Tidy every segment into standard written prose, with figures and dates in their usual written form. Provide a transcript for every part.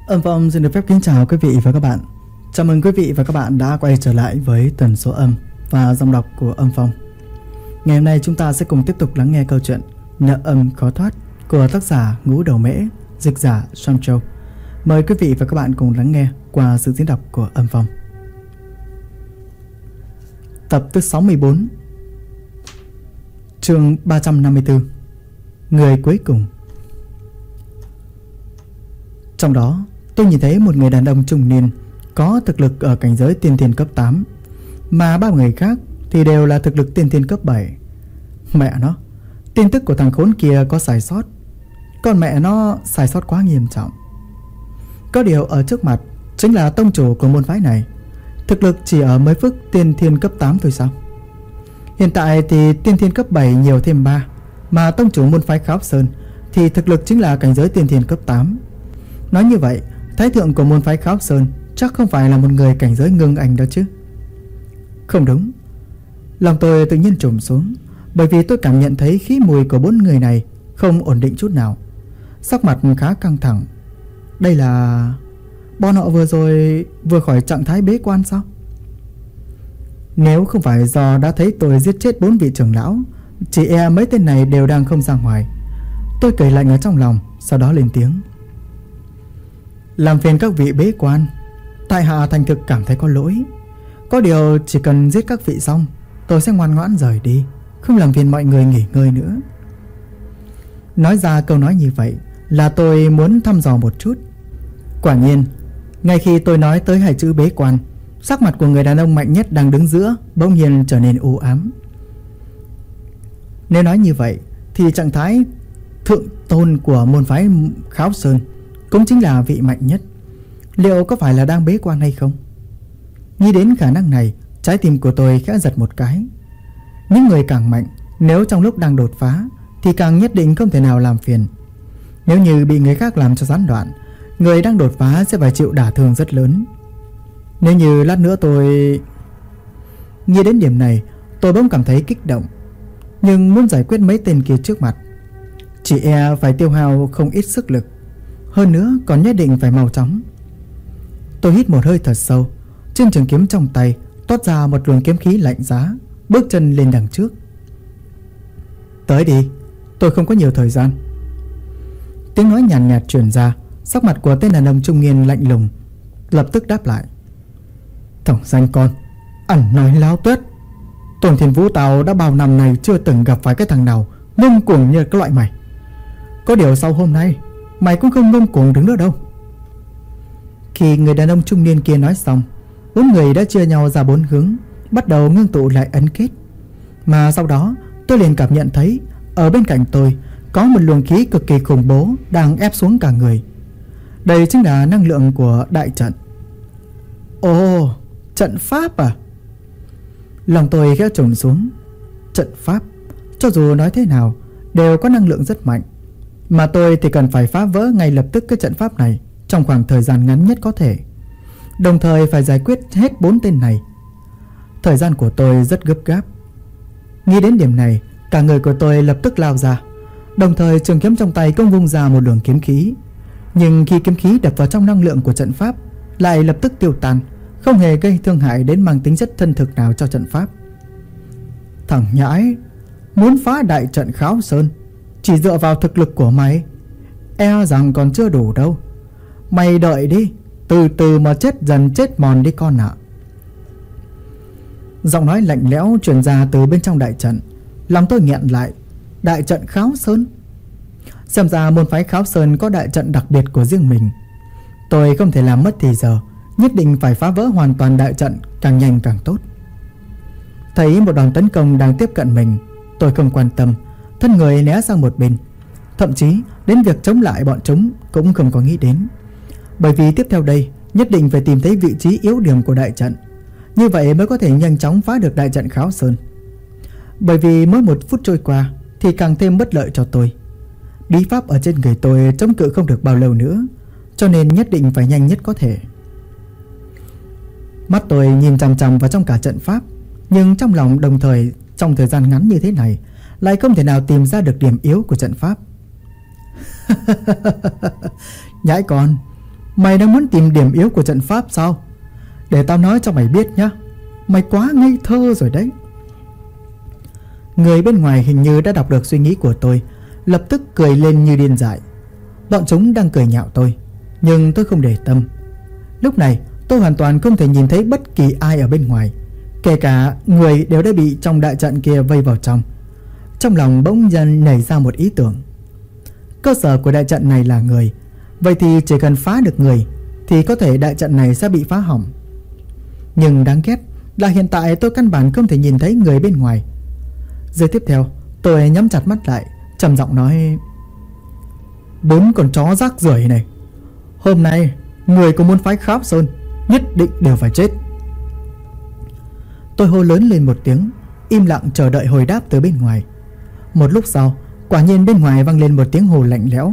Âm Phong xin được phép kính chào quý vị và các bạn. Chào mừng quý vị và các bạn đã quay trở lại với tần số âm và dòng đọc của Âm Phong. Ngày hôm nay chúng ta sẽ cùng tiếp tục lắng nghe câu chuyện Nợ âm khó thoát của tác giả Ngũ Đầu Mễ, dịch giả Sam Châu. Mời quý vị và các bạn cùng lắng nghe qua sự diễn đọc của Âm Phong. Tập thứ 64, chương 354, người cuối cùng. Trong đó tôi nhìn thấy một người đàn ông trung niên có thực lực ở cảnh giới tiên thiên cấp 8, mà ba người khác thì đều là thực lực tiên thiên cấp 7. Mẹ nó, tin tức của thằng khốn kia có sai sót. Còn mẹ nó sai sót quá nghiêm trọng. Có điều ở trước mặt chính là tông chủ của môn phái này, thực lực chỉ ở mới phức tiên thiên cấp 8 thôi sao? Hiện tại thì tiên thiên cấp 7 nhiều thêm 3, mà tông chủ môn phái Kháo Sơn thì thực lực chính là cảnh giới tiên thiên cấp 8. Nói như vậy, thái thượng của môn phái Kháo Sơn chắc không phải là một người cảnh giới ngưng anh đó chứ? Không đúng. Lòng tôi tự nhiên trùng xuống, bởi vì tôi cảm nhận thấy khí mùi của bốn người này không ổn định chút nào. Sắc mặt khá căng thẳng. Đây là... bọn họ vừa rồi vừa khỏi trạng thái bế quan sao? Nếu không phải do đã thấy tôi giết chết 4 vị trưởng lão, chỉ e mấy tên này đều đang không ra ngoài. Tôi cười lạnh ở trong lòng, sau đó lên tiếng. Làm phiền các vị bế quan, tại hạ thành thực cảm thấy có lỗi. Có điều chỉ cần giết các vị xong, tôi sẽ ngoan ngoãn rời đi, không làm phiền mọi người nghỉ ngơi nữa. Nói ra câu nói như vậy là tôi muốn thăm dò một chút. Quả nhiên, ngay khi tôi nói tới hai chữ bế quan, sắc mặt của người đàn ông mạnh nhất đang đứng giữa bỗng nhiên trở nên u ám. Nếu nói như vậy thì trạng thái thượng tôn của môn phái Kháo Sơn cũng chính là vị mạnh nhất. Liệu có phải là đang bế quan hay không? Nghĩ đến khả năng này, trái tim của tôi khẽ giật một cái. Những người càng mạnh, nếu trong lúc đang đột phá thì càng nhất định không thể nào làm phiền. Nếu như bị người khác làm cho gián đoạn, người đang đột phá sẽ phải chịu đả thương rất lớn. Nếu như lát nữa tôi... Nghĩ đến điểm này, tôi bỗng cảm thấy kích động. Nhưng muốn giải quyết mấy tên kia trước mặt, chỉ e phải tiêu hao không ít sức lực. Hơn nữa còn nhất định phải mau chóng. Tôi hít một hơi thật sâu, trên trường kiếm trong tay toát ra một luồng kiếm khí lạnh giá, bước chân lên đằng trước. Tới đi, tôi không có nhiều thời gian. Tiếng nói nhàn nhạt truyền ra. Sắc mặt của tên đàn ông trung niên lạnh lùng, lập tức đáp lại. Thằng danh con, ẩn nói láo tuét. Tôn Thiên Vũ tao đã bao năm này chưa từng gặp phải cái thằng nào ngông cuồng như cái loại mày. Có điều sau hôm nay mày cũng không ngông cuồng đứng nữa đâu. Khi người đàn ông trung niên kia nói xong, 4 người đã chia nhau ra 4 hướng, bắt đầu ngưng tụ lại ấn kết. Mà sau đó tôi liền cảm nhận thấy ở bên cạnh tôi có một luồng khí cực kỳ khủng bố đang ép xuống cả người. Đây chính là năng lượng của đại trận. Ồ, trận pháp à? Lòng tôi khẽ trùng xuống. Trận pháp, cho dù nói thế nào, đều có năng lượng rất mạnh. Mà tôi thì cần phải phá vỡ ngay lập tức cái trận pháp này trong khoảng thời gian ngắn nhất có thể. Đồng thời phải giải quyết hết 4 tên này. Thời gian của tôi rất gấp gáp. Nghĩ đến điểm này, cả người của tôi lập tức lao ra. Đồng thời trường kiếm trong tay cũng vung ra một luồng kiếm khí. Nhưng khi kiếm khí đập vào trong năng lượng của trận pháp, lại lập tức tiêu tan, không hề gây thương hại đến mang tính chất thân thực nào cho trận pháp. Thằng nhãi, muốn phá đại trận Kháo Sơn chỉ dựa vào thực lực của mày, e rằng còn chưa đủ đâu. Mày đợi đi, từ từ mà chết dần chết mòn đi con ạ. Giọng nói lạnh lẽo truyền ra từ bên trong đại trận. Lòng tôi nghẹn lại. Đại trận Kháo Sơn? Xem ra môn phái Kháo Sơn có đại trận đặc biệt của riêng mình. Tôi không thể làm mất thì giờ, nhất định phải phá vỡ hoàn toàn đại trận, càng nhanh càng tốt. Thấy một đòn tấn công đang tiếp cận mình, tôi không quan tâm, thân người né sang một bên. Thậm chí đến việc chống lại bọn chúng cũng không có nghĩ đến. Bởi vì tiếp theo đây nhất định phải tìm thấy vị trí yếu điểm của đại trận, như vậy mới có thể nhanh chóng phá được đại trận Kháo Sơn. Bởi vì mỗi 1 phút trôi qua thì càng thêm bất lợi cho tôi. Bí pháp ở trên người tôi chống cự không được bao lâu nữa, cho nên nhất định phải nhanh nhất có thể. Mắt tôi nhìn chằm chằm vào trong cả trận pháp, nhưng trong lòng đồng thời trong thời gian ngắn như thế này lại không thể nào tìm ra được điểm yếu của trận pháp. Nhãi con, Mày đang muốn tìm điểm yếu của trận pháp sao? Để tao nói cho mày biết nhá, mày quá ngây thơ rồi đấy. Người bên ngoài hình như đã đọc được suy nghĩ của tôi, lập tức cười lên như điên dại. Bọn chúng đang cười nhạo tôi, nhưng tôi không để tâm. Lúc này tôi hoàn toàn không thể nhìn thấy bất kỳ ai ở bên ngoài, kể cả người đều đã bị trong đại trận kia vây vào trong. Trong lòng bỗng dần nảy ra một ý tưởng. Cơ sở của đại trận này là người, vậy thì chỉ cần phá được người thì có thể đại trận này sẽ bị phá hỏng. Nhưng đáng ghét là hiện tại tôi căn bản không thể nhìn thấy người bên ngoài. Giây tiếp theo tôi nhắm chặt mắt lại, trầm giọng nói: 4 con chó rác rưởi này, hôm nay người của môn phái Kháp Sơn nhất định đều phải chết. Tôi hô lớn lên một tiếng, im lặng chờ đợi hồi đáp từ bên ngoài. Một lúc sau, quả nhiên bên ngoài vang lên một tiếng hô lạnh lẽo.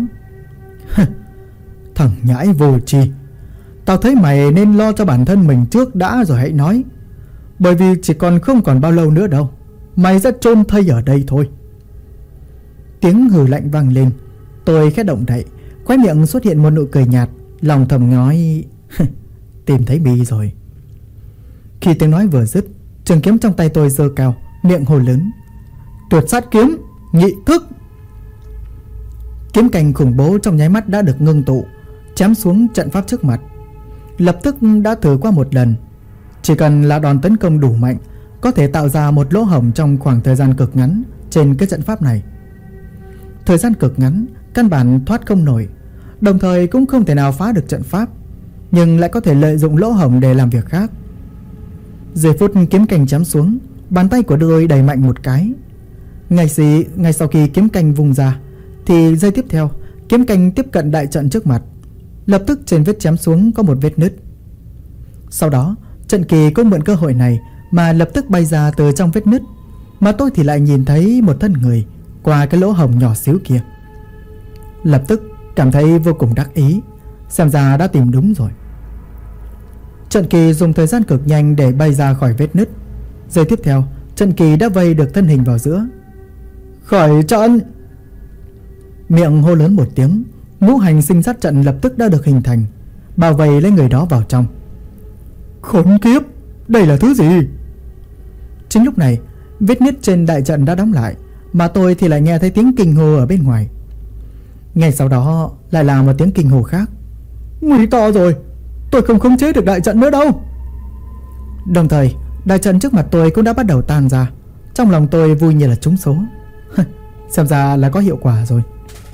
Thằng nhãi vô tri, tao thấy mày nên lo cho bản thân mình trước đã rồi hãy nói. Bởi vì chỉ còn không còn bao lâu nữa đâu, mày sẽ chôn thây ở đây thôi. Tiếng hừ lạnh vang lên. Tôi khẽ động đậy, khóe miệng xuất hiện một nụ cười nhạt, lòng thầm nói: tìm thấy bi rồi. Khi tiếng nói vừa dứt, trường kiếm trong tay tôi giơ cao, miệng hô lớn: Tuyệt sát kiếm, nhị thức. Kiếm cành khủng bố trong nháy mắt đã được ngưng tụ, chém xuống trận pháp trước mặt. Lập tức đã thử qua một lần. Chỉ cần là đòn tấn công đủ mạnh, có thể tạo ra một lỗ hổng trong khoảng thời gian cực ngắn trên cái trận pháp này. Thời gian cực ngắn, căn bản thoát không nổi, đồng thời cũng không thể nào phá được trận pháp, nhưng lại có thể lợi dụng lỗ hổng để làm việc khác. Giây phút kiếm cành chém xuống, bàn tay của tôi đẩy mạnh một cái. Ngay sau khi kiếm cành vùng ra, thì giây tiếp theo, kiếm cành tiếp cận đại trận trước mặt. Lập tức trên vết chém xuống có một vết nứt. Sau đó, Trận Kỳ cũng mượn cơ hội này mà lập tức bay ra từ trong vết nứt, mà tôi thì lại nhìn thấy một thân người qua cái lỗ hổng nhỏ xíu kia. Lập tức cảm thấy vô cùng đắc ý, xem ra đã tìm đúng rồi. Trận Kỳ dùng thời gian cực nhanh để bay ra khỏi vết nứt. Giây tiếp theo, Trận Kỳ đã vây được thân hình vào giữa. Khỏi trận! Miệng hô lớn một tiếng, ngũ hành sinh sát trận lập tức đã được hình thành, bao vây lấy người đó vào trong. Khốn kiếp! Đây là thứ gì? Chính lúc này, vết nứt trên đại trận đã đóng lại, mà tôi thì lại nghe thấy tiếng kinh hô ở bên ngoài. Ngay sau đó lại là một tiếng kinh hô khác. Nguy to rồi! Tôi không khống chế được đại trận nữa đâu! Đồng thời, đại trận trước mặt tôi cũng đã bắt đầu tan ra. Trong lòng tôi vui như là trúng số. Xem ra là có hiệu quả rồi.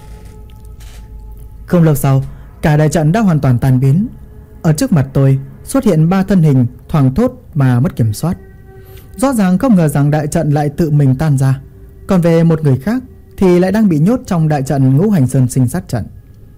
Không lâu sau, cả đại trận đã hoàn toàn tan biến. Ở trước mặt tôi xuất hiện 3 thân hình thoảng thốt mà mất kiểm soát. Rõ ràng không ngờ rằng đại trận lại tự mình tan ra. Còn về một người khác thì lại đang bị nhốt trong đại trận ngũ hành sơn sinh sát trận.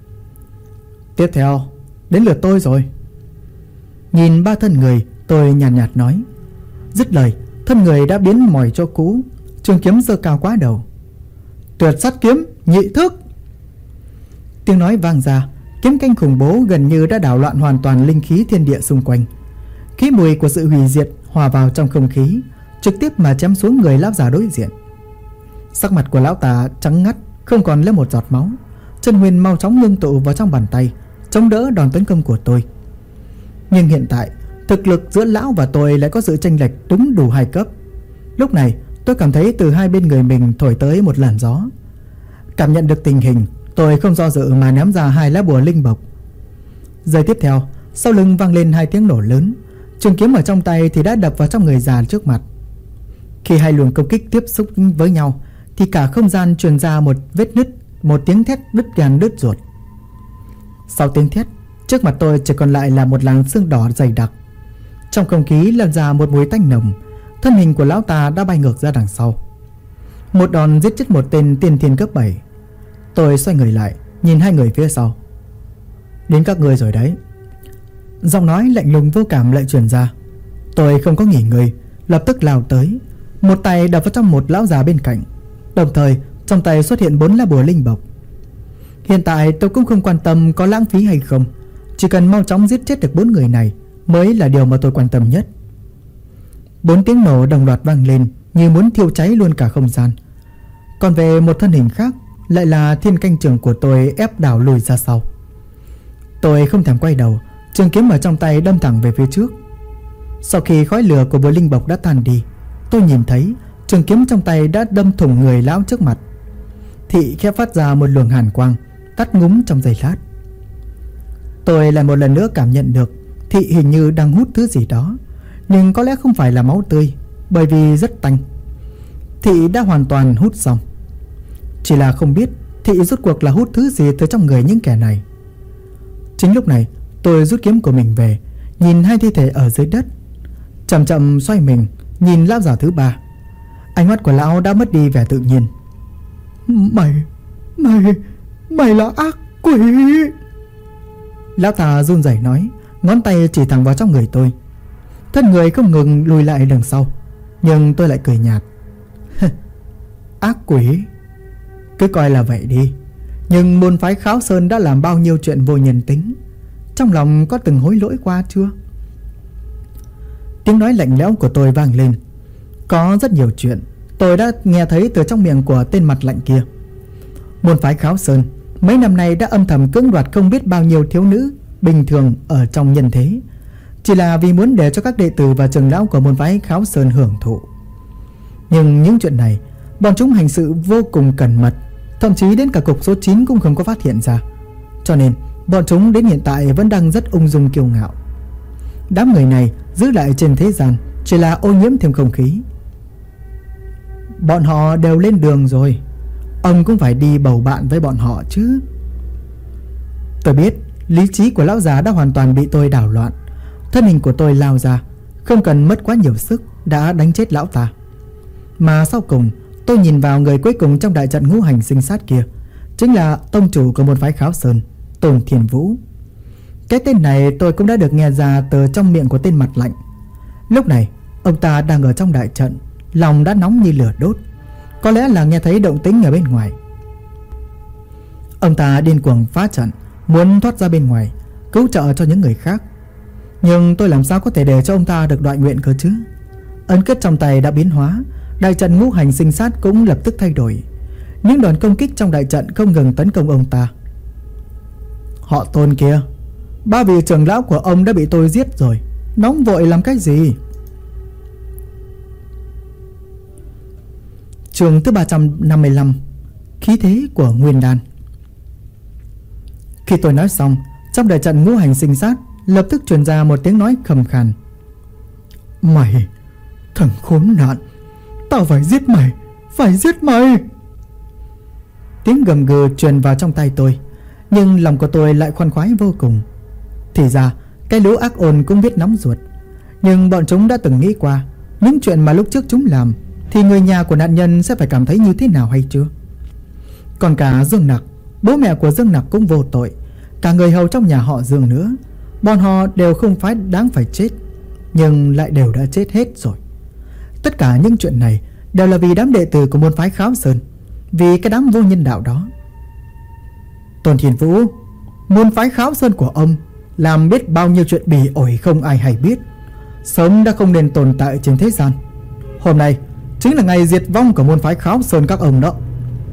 Tiếp theo, đến lượt tôi rồi. Nhìn 3 thân người, tôi nhàn nhạt nói. Dứt lời, thân người đã biến mỏi chỗ cũ, trường kiếm giơ cao quá đầu. Tuyệt sát kiếm, nhị thức! Tiếng nói vang ra, kiếm canh khủng bố gần như đã đảo loạn hoàn toàn linh khí thiên địa xung quanh. Khí mùi của sự hủy diệt hòa vào trong không khí, trực tiếp mà chém xuống người lão già đối diện. Sắc mặt của lão ta trắng ngắt, không còn lấy một giọt máu. Chân nguyên mau chóng ngưng tụ vào trong bàn tay, chống đỡ đòn tấn công của tôi. Nhưng hiện tại, thực lực giữa lão và tôi lại có sự chênh lệch đúng đủ 2 cấp. Lúc này, tôi cảm thấy từ hai bên người mình thổi tới một làn gió. Cảm nhận được tình hình, tôi không do dự mà ném ra 2 lá bùa linh bộc. Giây tiếp theo, sau lưng vang lên 2 tiếng nổ lớn. Trường kiếm ở trong tay thì đã đập vào trong người già trước mặt. Khi 2 luồng công kích tiếp xúc với nhau thì cả không gian truyền ra một vết nứt, một tiếng thét đứt gan đứt ruột. Sau tiếng thét, trước mặt tôi chỉ còn lại là một làn sương đỏ dày đặc. Trong không khí lan ra một mùi tanh nồng. Thân hình của lão ta đã bay ngược ra đằng sau. Một đòn giết chết một tên tiên thiên cấp 7. Tôi xoay người lại, nhìn 2 người phía sau. Đến các ngươi rồi đấy. Giọng nói lạnh lùng vô cảm lại truyền ra. Tôi không có nghỉ ngơi, lập tức lao tới, một tay đập vào trong một lão già bên cạnh. Đồng thời trong tay xuất hiện 4 lá bùa linh bộc. Hiện tại tôi cũng không quan tâm có lãng phí hay không, chỉ cần mau chóng giết chết được 4 người này mới là điều mà tôi quan tâm nhất. 4 tiếng nổ đồng loạt vang lên như muốn thiêu cháy luôn cả không gian. Còn về một thân hình khác, lại là thiên canh trường của tôi ép đảo lùi ra sau. Tôi không thèm quay đầu, trường kiếm ở trong tay đâm thẳng về phía trước. Sau khi khói lửa của bộ linh bộc đã tan đi, tôi nhìn thấy trường kiếm trong tay đã đâm thủng người lão trước mặt. Thị khẽ phát ra một luồng hàn quang, tắt ngúm trong giây lát. Tôi lại một lần nữa cảm nhận được Thị hình như đang hút thứ gì đó, nhưng có lẽ không phải là máu tươi, bởi vì rất tanh. Thị đã hoàn toàn hút xong. Chỉ là không biết Thị rốt cuộc là hút thứ gì từ trong người những kẻ này. Chính lúc này tôi rút kiếm của mình về, nhìn hai thi thể ở dưới đất, chậm chậm xoay mình nhìn lão già thứ ba. Ánh mắt của lão đã mất đi vẻ tự nhiên. Mày là ác quỷ. Lão ta run rẩy nói, ngón tay chỉ thẳng vào trong người tôi. Thân người không ngừng lùi lại đằng sau, nhưng tôi lại cười nhạt. Ác quỷ, cứ coi là vậy đi. Nhưng môn phái Kháo Sơn đã làm bao nhiêu chuyện vô nhân tính, trong lòng có từng hối lỗi qua chưa? Tiếng nói lạnh lẽo của tôi vang lên. Có rất nhiều chuyện tôi đã nghe thấy từ trong miệng của tên mặt lạnh kia. Môn phái Kháo Sơn mấy năm nay đã âm thầm cưỡng đoạt không biết bao nhiêu thiếu nữ bình thường ở trong nhân thế, chỉ là vì muốn để cho các đệ tử và trưởng lão của môn phái Kháo Sơn hưởng thụ. Nhưng những chuyện này bọn chúng hành sự vô cùng cẩn mật, thậm chí đến cả cục số 9 cũng không có phát hiện ra. Cho nên bọn chúng đến hiện tại vẫn đang rất ung dung kiêu ngạo. Đám người này giữ lại trên thế gian chỉ là ô nhiễm thêm không khí. Bọn họ đều lên đường rồi, ông cũng phải đi bầu bạn với bọn họ chứ. Tôi biết lý trí của lão già đã hoàn toàn bị tôi đảo loạn. Thân hình của tôi lao ra, không cần mất quá nhiều sức đã đánh chết lão ta. Mà sau cùng tôi nhìn vào người cuối cùng trong đại trận ngũ hành sinh sát kia, chính là tông chủ của môn phái Kháo Sơn, Tôn Thiên Vũ. Cái tên này tôi cũng đã được nghe ra từ trong miệng của tên mặt lạnh. Lúc này ông ta đang ở trong đại trận, lòng đã nóng như lửa đốt. Có lẽ là nghe thấy động tĩnh ở bên ngoài. Ông ta điên cuồng phá trận, muốn thoát ra bên ngoài cứu trợ cho những người khác. Nhưng tôi làm sao có thể để cho ông ta được đoại nguyện cơ chứ? Ấn kết trong tay đã biến hóa, đại trận ngũ hành sinh sát cũng lập tức thay đổi. Những đòn công kích trong đại trận không ngừng tấn công ông ta. Họ Tôn kia, 3 vị trưởng lão của ông đã bị tôi giết rồi, nóng vội làm cái gì? Chương thứ 355, khí thế của Nguyên Đan. Khi tôi nói xong, trong đại trận ngũ hành sinh sát lập tức truyền ra một tiếng nói khầm khàn. Mày, thằng khốn nạn, tao phải giết mày, phải giết mày. Tiếng gầm gừ truyền vào trong tay tôi, nhưng lòng của tôi lại khoan khoái vô cùng. Thì ra cái lũ ác ôn cũng biết nóng ruột, nhưng bọn chúng đã từng nghĩ qua những chuyện mà lúc trước chúng làm thì người nhà của nạn nhân sẽ phải cảm thấy như thế nào hay chưa? Còn cả Dương Nặc, bố mẹ của Dương Nặc cũng vô tội, cả người hầu trong nhà họ Dương nữa. Bọn họ đều không phải đáng phải chết, nhưng lại đều đã chết hết rồi. Tất cả những chuyện này đều là vì đám đệ tử của môn phái Kháo Sơn, vì cái đám vô nhân đạo đó. Tôn Thiên Vũ, môn phái Kháo Sơn của ông làm biết bao nhiêu chuyện bỉ ổi không ai hay biết, sớm đã không nên tồn tại trên thế gian. Hôm nay chính là ngày diệt vong của môn phái Kháo Sơn các ông đó.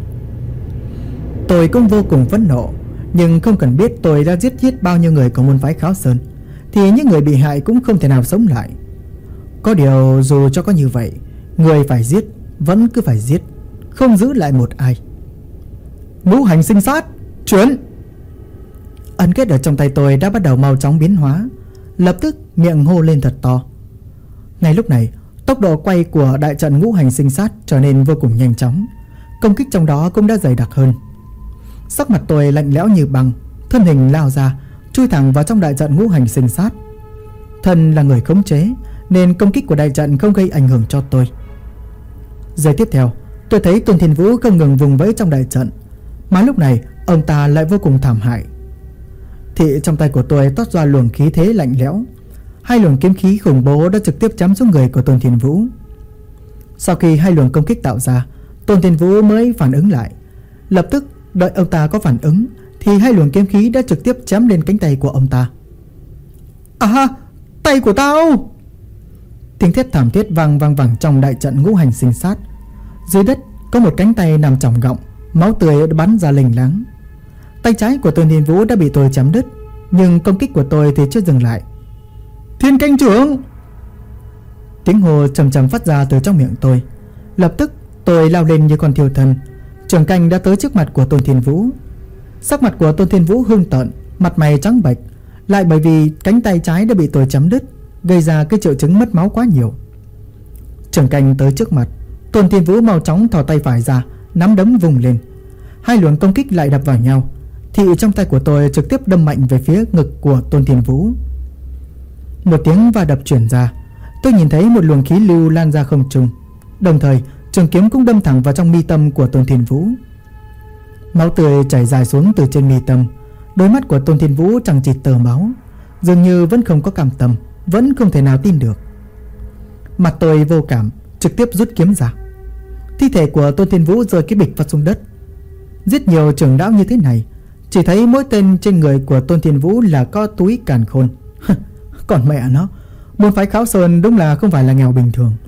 Tôi cũng vô cùng phẫn nộ, nhưng không cần biết tôi đã giết chết bao nhiêu người của môn phái Kháo Sơn thì những người bị hại cũng không thể nào sống lại. Có điều dù cho có như vậy, người phải giết vẫn cứ phải giết, không giữ lại một ai. Ngũ hành sinh sát, chuyển. Ấn kết ở trong tay tôi đã bắt đầu mau chóng biến hóa, lập tức miệng hô lên thật to. Ngay lúc này, tốc độ quay của đại trận ngũ hành sinh sát trở nên vô cùng nhanh chóng, công kích trong đó cũng đã dày đặc hơn. Sắc mặt tôi lạnh lẽo như băng, thân hình lao ra, chui thẳng vào trong đại trận ngũ hành sinh sát. Thân là người khống chế nên công kích của đại trận không gây ảnh hưởng cho tôi. Giây tiếp theo, tôi thấy Tôn Thiên Vũ không ngừng vùng vẫy trong đại trận, mà lúc này ông ta lại vô cùng thảm hại. Thì trong tay của tôi toát ra luồng khí thế lạnh lẽo, hai luồng kiếm khí khủng bố đã trực tiếp chém xuống người của Tôn Thiên Vũ. Sau khi hai luồng công kích tạo ra, Tôn Thiên Vũ mới phản ứng lại. Lập tức đợi ông ta có phản ứng thì hai luồng kiếm khí đã trực tiếp chém lên cánh tay của ông ta. À, tay của tao! Tiếng thét thảm thiết vang vẳng trong đại trận ngũ hành sinh sát. Dưới đất có một cánh tay nằm chỏng gọng, máu tươi bắn ra lênh láng. Tay trái của Tôn Thiên Vũ đã bị tôi chém đứt, nhưng công kích của tôi thì chưa dừng lại. Thiên Canh trưởng! Tiếng hô trầm trầm phát ra từ trong miệng tôi. Lập tức tôi lao lên như con thiêu thân. Trưởng canh đã tới trước mặt của Tôn Thiên Vũ. Sắc mặt của Tôn Thiên Vũ hung tợn, mặt mày trắng bệch, lại bởi vì cánh tay trái đã bị tôi chém đứt, gây ra cái triệu chứng mất máu quá nhiều. Trưởng canh tới trước mặt, Tôn Thiên Vũ mau chóng thò tay phải ra, nắm đấm vùng lên. Hai luồng công kích lại đập vào nhau. Thị trong tay của tôi trực tiếp đâm mạnh về phía ngực của Tôn Thiên Vũ. Một tiếng va đập truyền ra. Tôi nhìn thấy một luồng khí lưu lan ra không trung. Đồng thời trường kiếm cũng đâm thẳng vào trong mi tâm của Tôn Thiên Vũ. Máu tươi chảy dài xuống từ trên mi tâm. Đôi mắt của Tôn Thiên Vũ chẳng chịt tờ máu, dường như vẫn không có cam tâm, vẫn không thể nào tin được. Mặt tôi vô cảm, trực tiếp rút kiếm ra. Thi thể của Tôn Thiên Vũ rơi cái bịch phát xuống đất. Giết nhiều trưởng lão như thế này, chỉ thấy mỗi tên trên người của Tôn Thiên Vũ là có túi càn khôn. Còn mẹ nó, môn phái Kháo Sơn đúng là không phải là nghèo bình thường.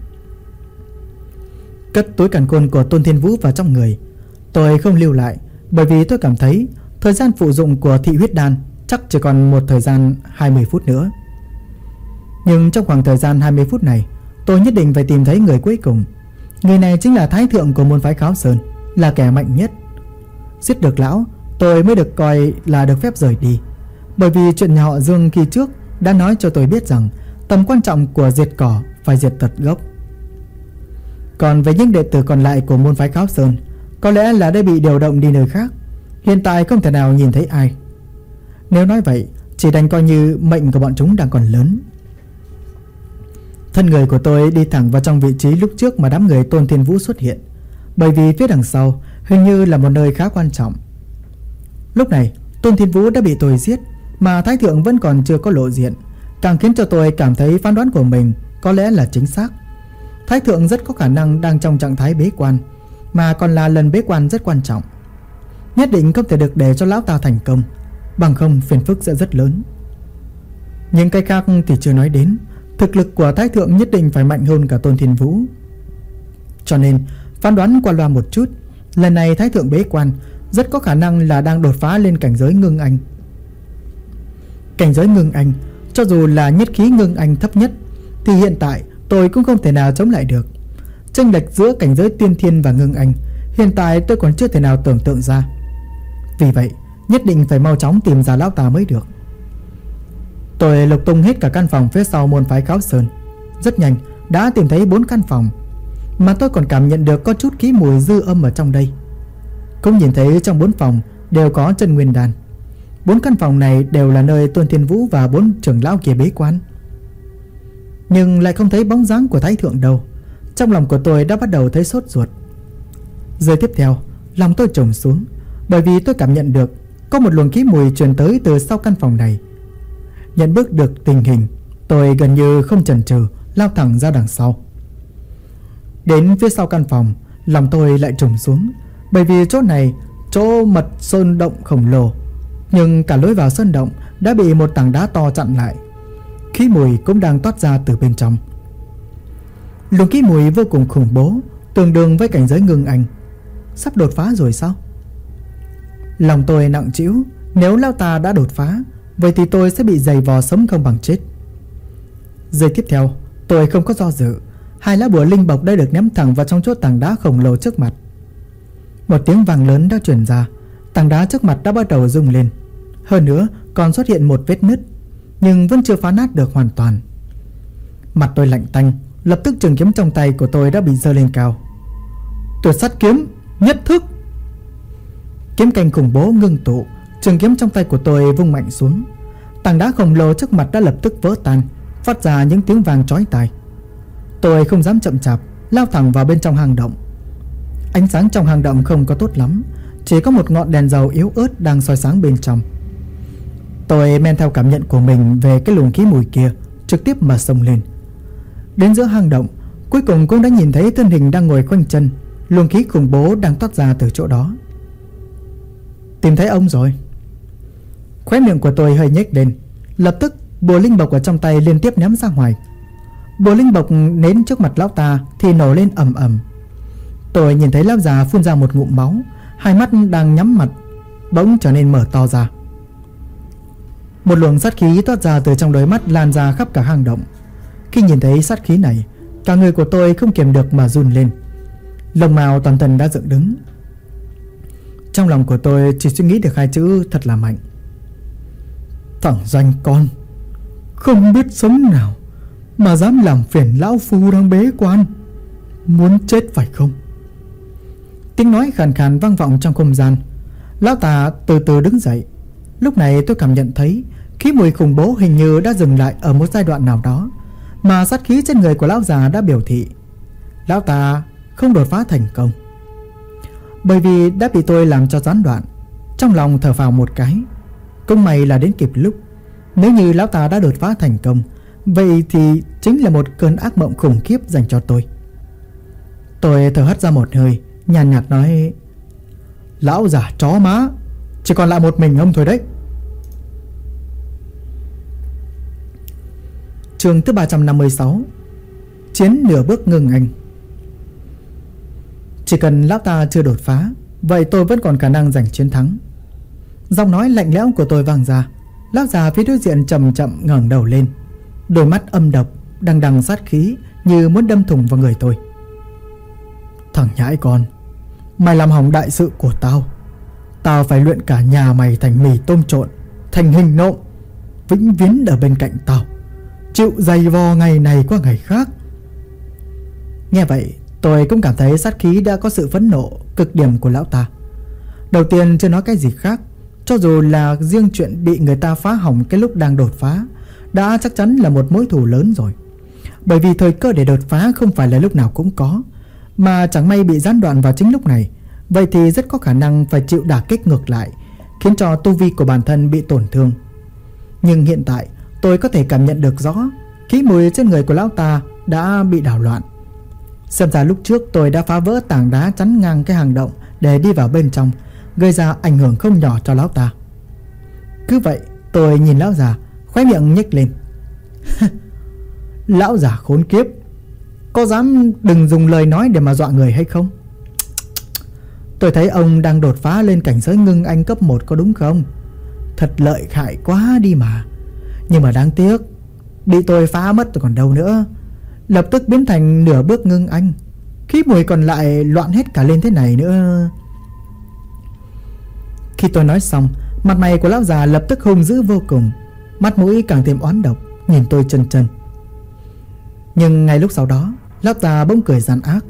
Cất túi càn khôn của Tôn Thiên Vũ vào trong người. Tôi không lưu lại, bởi vì tôi cảm thấy thời gian phụ dụng của thị huyết đan chắc chỉ còn một thời gian 20 phút nữa. Nhưng trong khoảng thời gian 20 phút này, tôi nhất định phải tìm thấy người cuối cùng. Người này chính là thái thượng của môn phái Kháo Sơn, là kẻ mạnh nhất. Giết được lão, tôi mới được coi là được phép rời đi. Bởi vì chuyện nhà họ Dương khi trước đã nói cho tôi biết rằng tầm quan trọng của diệt cỏ phải diệt tận gốc. Còn với những đệ tử còn lại của môn phái Kháo Sơn, có lẽ là đã bị điều động đi nơi khác, hiện tại không thể nào nhìn thấy ai. Nếu nói vậy, chỉ đành coi như mệnh của bọn chúng đang còn lớn. Thân người của tôi đi thẳng vào trong vị trí lúc trước mà đám người Tôn Thiên Vũ xuất hiện, bởi vì phía đằng sau hình như là một nơi khá quan trọng. Lúc này Tôn Thiên Vũ đã bị tôi giết, mà thái thượng vẫn còn chưa có lộ diện, càng khiến cho tôi cảm thấy phán đoán của mình có lẽ là chính xác. Thái thượng rất có khả năng đang trong trạng thái bế quan, mà còn là lần bế quan rất quan trọng. Nhất định không thể được để cho lão ta thành công, bằng không phiền phức sẽ rất lớn. Nhưng cái khác thì chưa nói đến. Thực lực của thái thượng nhất định phải mạnh hơn cả Tôn Thiên Vũ. Cho nên phán đoán qua loa một chút, lần này thái thượng bế quan rất có khả năng là đang đột phá lên cảnh giới ngưng anh. Cảnh giới ngưng anh, cho dù là nhất khí ngưng anh thấp nhất, thì hiện tại tôi cũng không thể nào chống lại được. Chênh lệch giữa cảnh giới tiên thiên và ngưng anh, hiện tại tôi còn chưa thể nào tưởng tượng ra. Vì vậy nhất định phải mau chóng tìm ra lão ta mới được. Tôi lục tung hết cả căn phòng phía sau môn phái Kháo Sơn. Rất nhanh đã tìm thấy 4 căn phòng, mà tôi còn cảm nhận được có chút khí mùi dư âm ở trong đây. Cũng nhìn thấy trong 4 phòng đều có chân nguyên đan. 4 căn phòng này đều là nơi Tôn Thiên Vũ và 4 trưởng lão kia bế quan, nhưng lại không thấy bóng dáng của thái thượng đâu. Trong lòng của tôi đã bắt đầu thấy sốt ruột. Giờ tiếp theo, lòng tôi trùng xuống, bởi vì tôi cảm nhận được có một luồng khí mùi truyền tới từ sau căn phòng này. Nhận biết được tình hình, tôi gần như không chần chừ lao thẳng ra đằng sau. Đến phía sau căn phòng, lòng tôi lại trùng xuống, bởi vì chỗ này chỗ mật sơn động khổng lồ, nhưng cả lối vào sơn động đã bị một tảng đá to chặn lại. Khí mùi cũng đang toát ra từ bên trong. Luồng khí mùi vô cùng khủng bố, tương đương với cảnh giới ngưng anh. Sắp đột phá rồi sao? Lòng tôi nặng trĩu. Nếu lão ta đã đột phá, vậy thì tôi sẽ bị giày vò sống không bằng chết. Giây tiếp theo, tôi không có do dự. 2 lá bùa linh bộc đã được ném thẳng vào trong chỗ tảng đá khổng lồ trước mặt. Một tiếng vang lớn đã truyền ra. Tảng đá trước mặt đã bắt đầu rung lên. Hơn nữa còn xuất hiện một vết nứt, nhưng vẫn chưa phá nát được hoàn toàn. Mặt tôi lạnh tanh. Lập tức trường kiếm trong tay của tôi đã bị giơ lên cao. Tuyệt sát kiếm nhất thức. Kiếm canh khủng bố ngưng tụ, trường kiếm trong tay của tôi vung mạnh xuống. Tảng đá khổng lồ trước mặt đã lập tức vỡ tan, phát ra những tiếng vang chói tai. Tôi không dám chậm chạp, lao thẳng vào bên trong hang động. Ánh sáng trong hang động không có tốt lắm, chỉ có một ngọn đèn dầu yếu ớt đang soi sáng bên trong. Tôi men theo cảm nhận của mình về cái luồng khí mùi kia, trực tiếp mà xông lên. Đến giữa hang động, cuối cùng cũng đã nhìn thấy thân hình đang ngồi khoanh chân. Luồng khí khủng bố đang toát ra từ chỗ đó. Tìm thấy ông rồi. Khóe miệng của tôi hơi nhếch lên. Lập tức bùa linh bộc ở trong tay liên tiếp ném ra ngoài. Bùa linh bộc nến trước mặt lão ta thì nổ lên ầm ầm. Tôi nhìn thấy lão già phun ra một ngụm máu, hai mắt đang nhắm mặt bỗng trở nên mở to ra. Một luồng sát khí toát ra từ trong đôi mắt, lan ra khắp cả hang động. Khi nhìn thấy sát khí này, cả người của tôi không kiềm được mà run lên. Lông mao toàn thân đã dựng đứng. Trong lòng của tôi chỉ suy nghĩ được hai chữ thật là mạnh. Thằng danh con, không biết sống nào mà dám làm phiền lão phu đang bế quan. Muốn chết phải không? Tiếng nói khàn khàn vang vọng trong không gian. Lão ta từ từ đứng dậy. Lúc này tôi cảm nhận thấy khí mùi khủng bố hình như đã dừng lại ở một giai đoạn nào đó, mà sát khí trên người của lão già đã biểu thị lão ta không đột phá thành công. Bởi vì đã bị tôi làm cho gián đoạn, trong lòng thở phào một cái. Cũng may là đến kịp lúc. Nếu như lão ta đã đột phá thành công, vậy thì chính là một cơn ác mộng khủng khiếp dành cho tôi. Tôi thở hắt ra một hơi, nhàn nhạt nói: Lão già chó má, chỉ còn lại một mình ông thôi đấy. Chương thứ 356. Chiến nửa bước ngưng anh. Chỉ cần lão ta chưa đột phá, vậy tôi vẫn còn khả năng giành chiến thắng. Giọng nói lạnh lẽo của tôi vang ra. Lão già phía đối diện chậm chậm ngẩng đầu lên, đôi mắt âm độc đằng đằng sát khí như muốn đâm thủng vào người tôi. Thằng nhãi con, mày làm hỏng đại sự của tao. Tao phải luyện cả nhà mày thành mì tôm trộn, thành hình nộm, vĩnh viễn ở bên cạnh tao, chịu dày vò ngày này qua ngày khác. Nghe vậy, tôi cũng cảm thấy sát khí đã có sự phẫn nộ cực điểm của lão ta. Đầu tiên chưa nói cái gì khác, cho dù là riêng chuyện bị người ta phá hỏng cái lúc đang đột phá đã chắc chắn là một mối thù lớn rồi. Bởi vì thời cơ để đột phá không phải là lúc nào cũng có, mà chẳng may bị gián đoạn vào chính lúc này, vậy thì rất có khả năng phải chịu đả kích ngược lại, khiến cho tu vi của bản thân bị tổn thương. Nhưng hiện tại tôi có thể cảm nhận được rõ khí mùi trên người của lão ta đã bị đảo loạn. Xem ra lúc trước tôi đã phá vỡ tảng đá chắn ngang cái hang động để đi vào bên trong, gây ra ảnh hưởng không nhỏ cho lão ta. Cứ vậy tôi nhìn lão già, khóe miệng nhếch lên. Lão già khốn kiếp, có dám đừng dùng lời nói để mà dọa người hay không? Tôi thấy ông đang đột phá lên cảnh giới ngưng anh cấp 1 có đúng không? Thật lợi hại quá đi mà. Nhưng mà đáng tiếc, bị tôi phá mất rồi còn đâu nữa. Lập tức biến thành nửa bước ngưng anh, khí mùi còn lại loạn hết cả lên thế này nữa. Khi tôi nói xong, mặt mày của lão già lập tức hung dữ vô cùng, mắt mũi càng thêm oán độc, nhìn tôi chần chừ. Nhưng ngay lúc sau đó, lão già bỗng cười gian ác.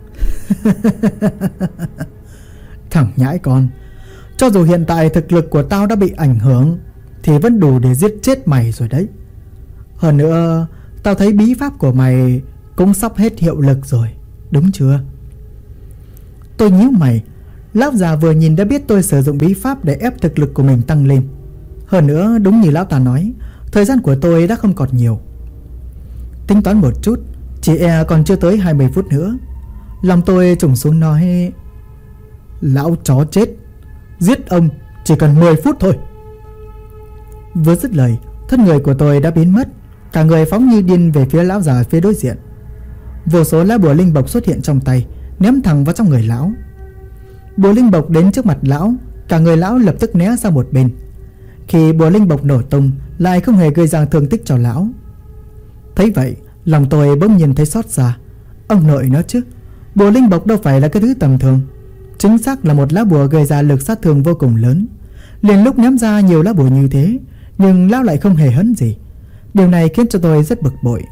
Thằng nhãi con, cho dù hiện tại thực lực của tao đã bị ảnh hưởng thì vẫn đủ để giết chết mày rồi đấy. Hơn nữa, tao thấy bí pháp của mày cũng sắp hết hiệu lực rồi, đúng chưa? Tôi nhíu mày. Lão già vừa nhìn đã biết tôi sử dụng bí pháp để ép thực lực của mình tăng lên. Hơn nữa, đúng như lão ta nói, thời gian của tôi đã không còn nhiều. Tính toán một chút, chỉ còn chưa tới 20 phút nữa. Lòng tôi trùng xuống nói: Lão chó chết, giết ông chỉ cần 10 phút thôi. Vừa dứt lời, thân người của tôi đã biến mất, cả người phóng như điên về phía lão già phía đối diện. Vô số lá bùa linh bộc xuất hiện trong tay, ném thẳng vào trong người lão. Bùa linh bộc đến trước mặt lão, cả người lão lập tức né sang một bên. Khi bùa linh bộc nổ tung, lại không hề gây ra thương tích cho lão. Thấy vậy, lòng tôi bỗng nhiên thấy xót xa. Ông nội nó chứ, bùa linh bộc đâu phải là cái thứ tầm thường, chính xác là một lá bùa gây ra lực sát thương vô cùng lớn. Liền lúc ném ra nhiều lá bùa như thế, nhưng lão lại không hề hấn gì. Điều này khiến cho tôi rất bực bội.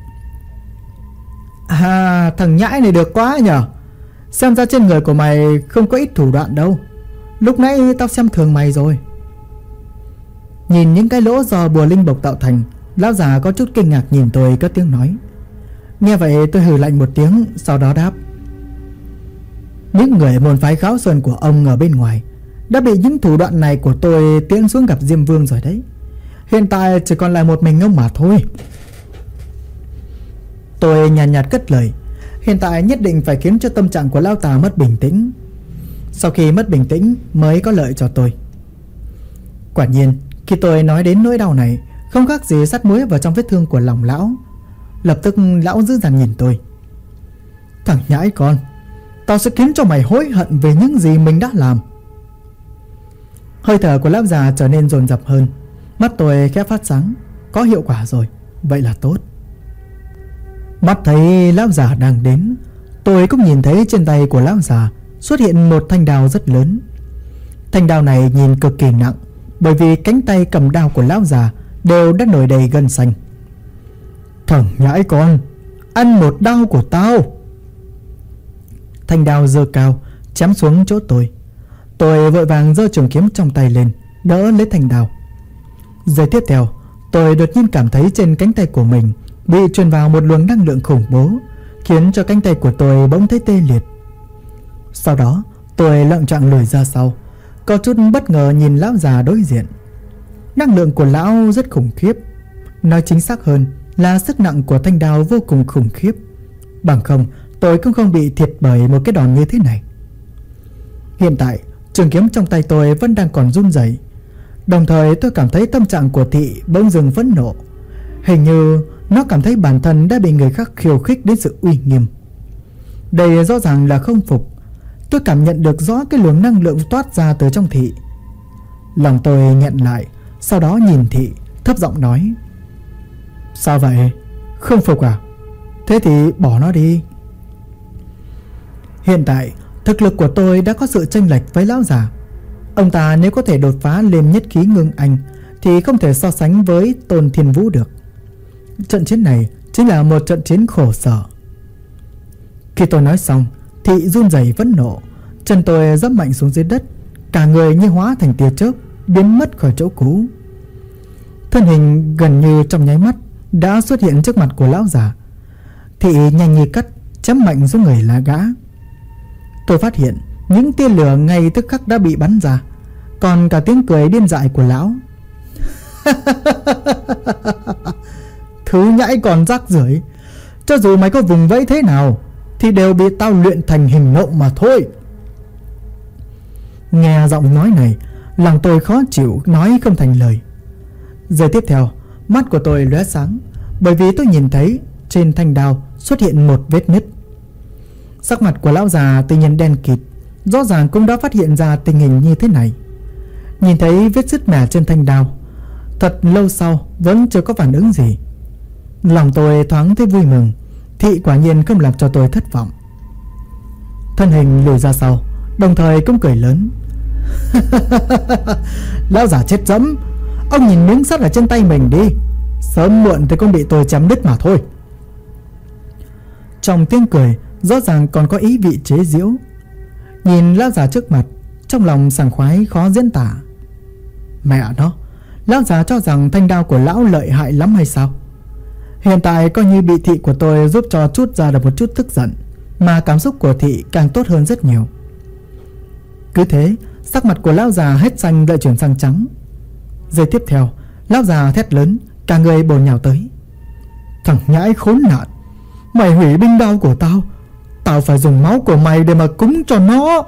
À, thằng nhãi này được quá nhở. Xem ra trên người của mày không có ít thủ đoạn đâu. Lúc nãy tao xem thường mày rồi. Nhìn những cái lỗ do bùa linh bộc tạo thành, lão già có chút kinh ngạc nhìn tôi cất tiếng nói. Nghe vậy tôi hừ lạnh một tiếng, sau đó đáp: Những người môn phái Kháo Sơn của ông ở bên ngoài đã bị những thủ đoạn này của tôi tiễn xuống gặp Diêm Vương rồi đấy. Hiện tại chỉ còn lại một mình ông mà thôi. Tôi nhàn nhạt cất lời. Hiện tại nhất định phải khiến cho tâm trạng của lão ta mất bình tĩnh. Sau khi mất bình tĩnh mới có lợi cho tôi. Quả nhiên, khi tôi nói đến nỗi đau này, không khác gì sắt muối vào trong vết thương của lòng lão. Lập tức lão dữ dằn nhìn tôi. Thằng nhãi con, tao sẽ khiến cho mày hối hận về những gì mình đã làm. Hơi thở của lão già trở nên dồn dập hơn. Mắt tôi khẽ phát sáng. Có hiệu quả rồi, vậy là tốt. Mắt thấy lão già đang đến, tôi cũng nhìn thấy trên tay của lão già xuất hiện một thanh đao rất lớn. Thanh đao này nhìn cực kỳ nặng, bởi vì cánh tay cầm đao của lão già đều đã nổi đầy gân xanh. Thằng nhãi con, ăn một đao của tao. Thanh đao giơ cao chém xuống chỗ tôi. Tôi vội vàng giơ trường kiếm trong tay lên đỡ lấy thanh đao. Giây tiếp theo, tôi đột nhiên cảm thấy trên cánh tay của mình bị truyền vào một luồng năng lượng khủng bố, khiến cho cánh tay của tôi bỗng thấy tê liệt. Sau đó tôi loạng choạng lùi ra sau, có chút bất ngờ nhìn lão già đối diện. Năng lượng của lão rất khủng khiếp, nói chính xác hơn là sức nặng của thanh đao vô cùng khủng khiếp. Bằng không tôi cũng không bị thiệt bởi một cái đòn như thế này. Hiện tại trường kiếm trong tay tôi vẫn đang còn run rẩy. Đồng thời tôi cảm thấy tâm trạng của Thị bỗng dừng phẫn nộ. Hình như nó cảm thấy bản thân đã bị người khác khiêu khích đến sự uy nghiêm. Đây rõ ràng là không phục. Tôi cảm nhận được rõ cái luồng năng lượng toát ra từ trong Thị. Lòng tôi nghẹn lại, sau đó nhìn Thị, thấp giọng nói: Sao vậy? Không phục à? Thế thì bỏ nó đi. Hiện tại thực lực của tôi đã có sự chênh lệch với lão già. Ông ta nếu có thể đột phá lên nhất khí ngưng anh thì không thể so sánh với Tôn Thiên Vũ được. Trận chiến này chính là một trận chiến khổ sở. Khi tôi nói xong, Thị run rẩy phẫn nộ, chân tôi giẫm mạnh xuống dưới đất, cả người như hóa thành tia chớp biến mất khỏi chỗ cũ. Thân hình gần như trong nháy mắt đã xuất hiện trước mặt của lão già. Thị nhanh như cắt chém mạnh xuống người là gã. Tôi phát hiện những tia lửa ngay tức khắc đã bị bắn ra, còn cả tiếng cười điên dại của lão. Thứ nhãi còn rác rưởi, cho dù mày có vùng vẫy thế nào thì đều bị tao luyện thành hình nộ mà thôi. Nghe giọng nói này, lòng tôi khó chịu nói không thành lời. Giây tiếp theo, mắt của tôi lóe sáng, bởi vì tôi nhìn thấy trên thanh đao xuất hiện một vết nứt. Sắc mặt của lão già tự nhiên đen kịt, rõ ràng cũng đã phát hiện ra tình hình như thế này. Nhìn thấy vết sứt mẻ trên thanh đao, thật lâu sau vẫn chưa có phản ứng gì. Lòng tôi thoáng thấy vui mừng. Thị quả nhiên không làm cho tôi thất vọng. Thân hình lùi ra sau, đồng thời cũng cười lớn. Lão già chết dẫm, ông nhìn miếng sắt ở trên tay mình đi, sớm muộn thì cũng bị tôi chém đứt mà thôi. Trong tiếng cười rõ ràng còn có ý vị chế giễu. Nhìn lão già trước mặt, trong lòng sảng khoái khó diễn tả. Mẹ nó, lão già cho rằng thanh đao của lão lợi hại lắm hay sao? Hiện tại coi như bị Thị của tôi giúp cho chút ra được một chút tức giận, mà cảm xúc của Thị càng tốt hơn rất nhiều. Cứ thế, sắc mặt của lão già hết xanh lại chuyển sang trắng. Giây tiếp theo, lão già thét lớn, cả người bổ nhào tới. Thằng nhãi khốn nạn, mày hủy binh đao của tao, tao phải dùng máu của mày để mà cúng cho nó.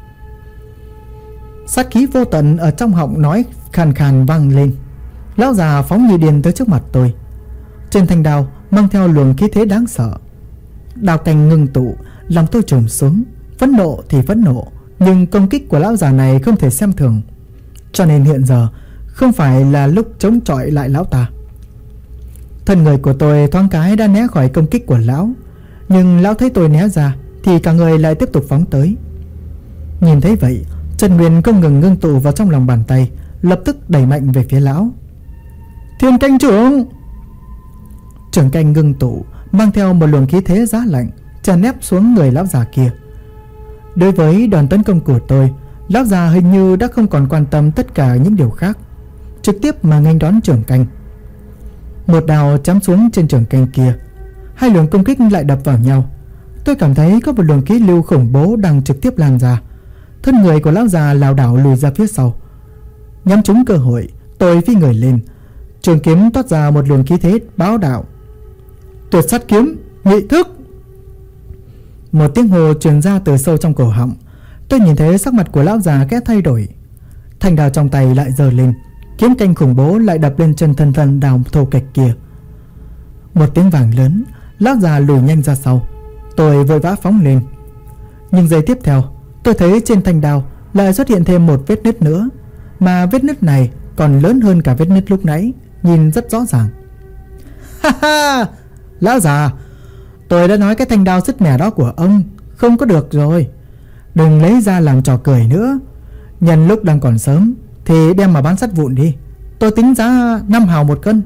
Sát khí vô tận ở trong họng nói khàn khàn vang lên. Lão già phóng như điên tới trước mặt tôi. Trên thanh đao mang theo luồng khí thế đáng sợ. Đao canh ngưng tụ, lòng tôi trùng xuống. Phẫn nộ thì phẫn nộ, nhưng công kích của lão già này không thể xem thường. Cho nên hiện giờ không phải là lúc chống chọi lại lão ta. Thân người của tôi thoáng cái đã né khỏi công kích của lão, nhưng lão thấy tôi né ra thì cả người lại tiếp tục phóng tới. Nhìn thấy vậy, chân nguyên không ngừng ngưng tụ vào trong lòng bàn tay, lập tức đẩy mạnh về phía lão. Thiên canh trưởng! Trường canh ngưng tụ mang theo một luồng khí thế giá lạnh chèn ép xuống người lão già kia. Đối với đòn tấn công của tôi, lão già hình như đã không còn quan tâm tất cả những điều khác, trực tiếp mà nghênh đón trường canh. Một đao chém xuống trên trường canh kia, hai luồng công kích lại đập vào nhau. Tôi cảm thấy có một luồng khí lưu khủng bố đang trực tiếp lan ra. Thân người của lão già lảo đảo lùi ra phía sau. Nhắm trúng cơ hội, tôi phi người lên, trường kiếm toát ra một luồng khí thế bá đạo. Tuyệt sát kiếm, nhị thức! Một tiếng hô truyền ra từ sâu trong cổ họng. Tôi nhìn thấy sắc mặt của lão già khẽ thay đổi. Thanh đao trong tay lại giơ lên, kiếm canh khủng bố lại đập lên chân thân thân đào thô kệch kia. Một tiếng vàng lớn, lão già lùi nhanh ra sau. Tôi vội vã phóng lên. Nhưng giây tiếp theo, tôi thấy trên thanh đao lại xuất hiện thêm một vết nứt nữa, mà vết nứt này còn lớn hơn cả vết nứt lúc nãy, nhìn rất rõ ràng. Ha ha, lão già, tôi đã nói cái thanh đao sứt mẻ đó của ông không có được rồi. Đừng lấy ra làm trò cười nữa. Nhân lúc đang còn sớm thì đem mà bán sắt vụn đi. Tôi tính giá 5 hào một cân.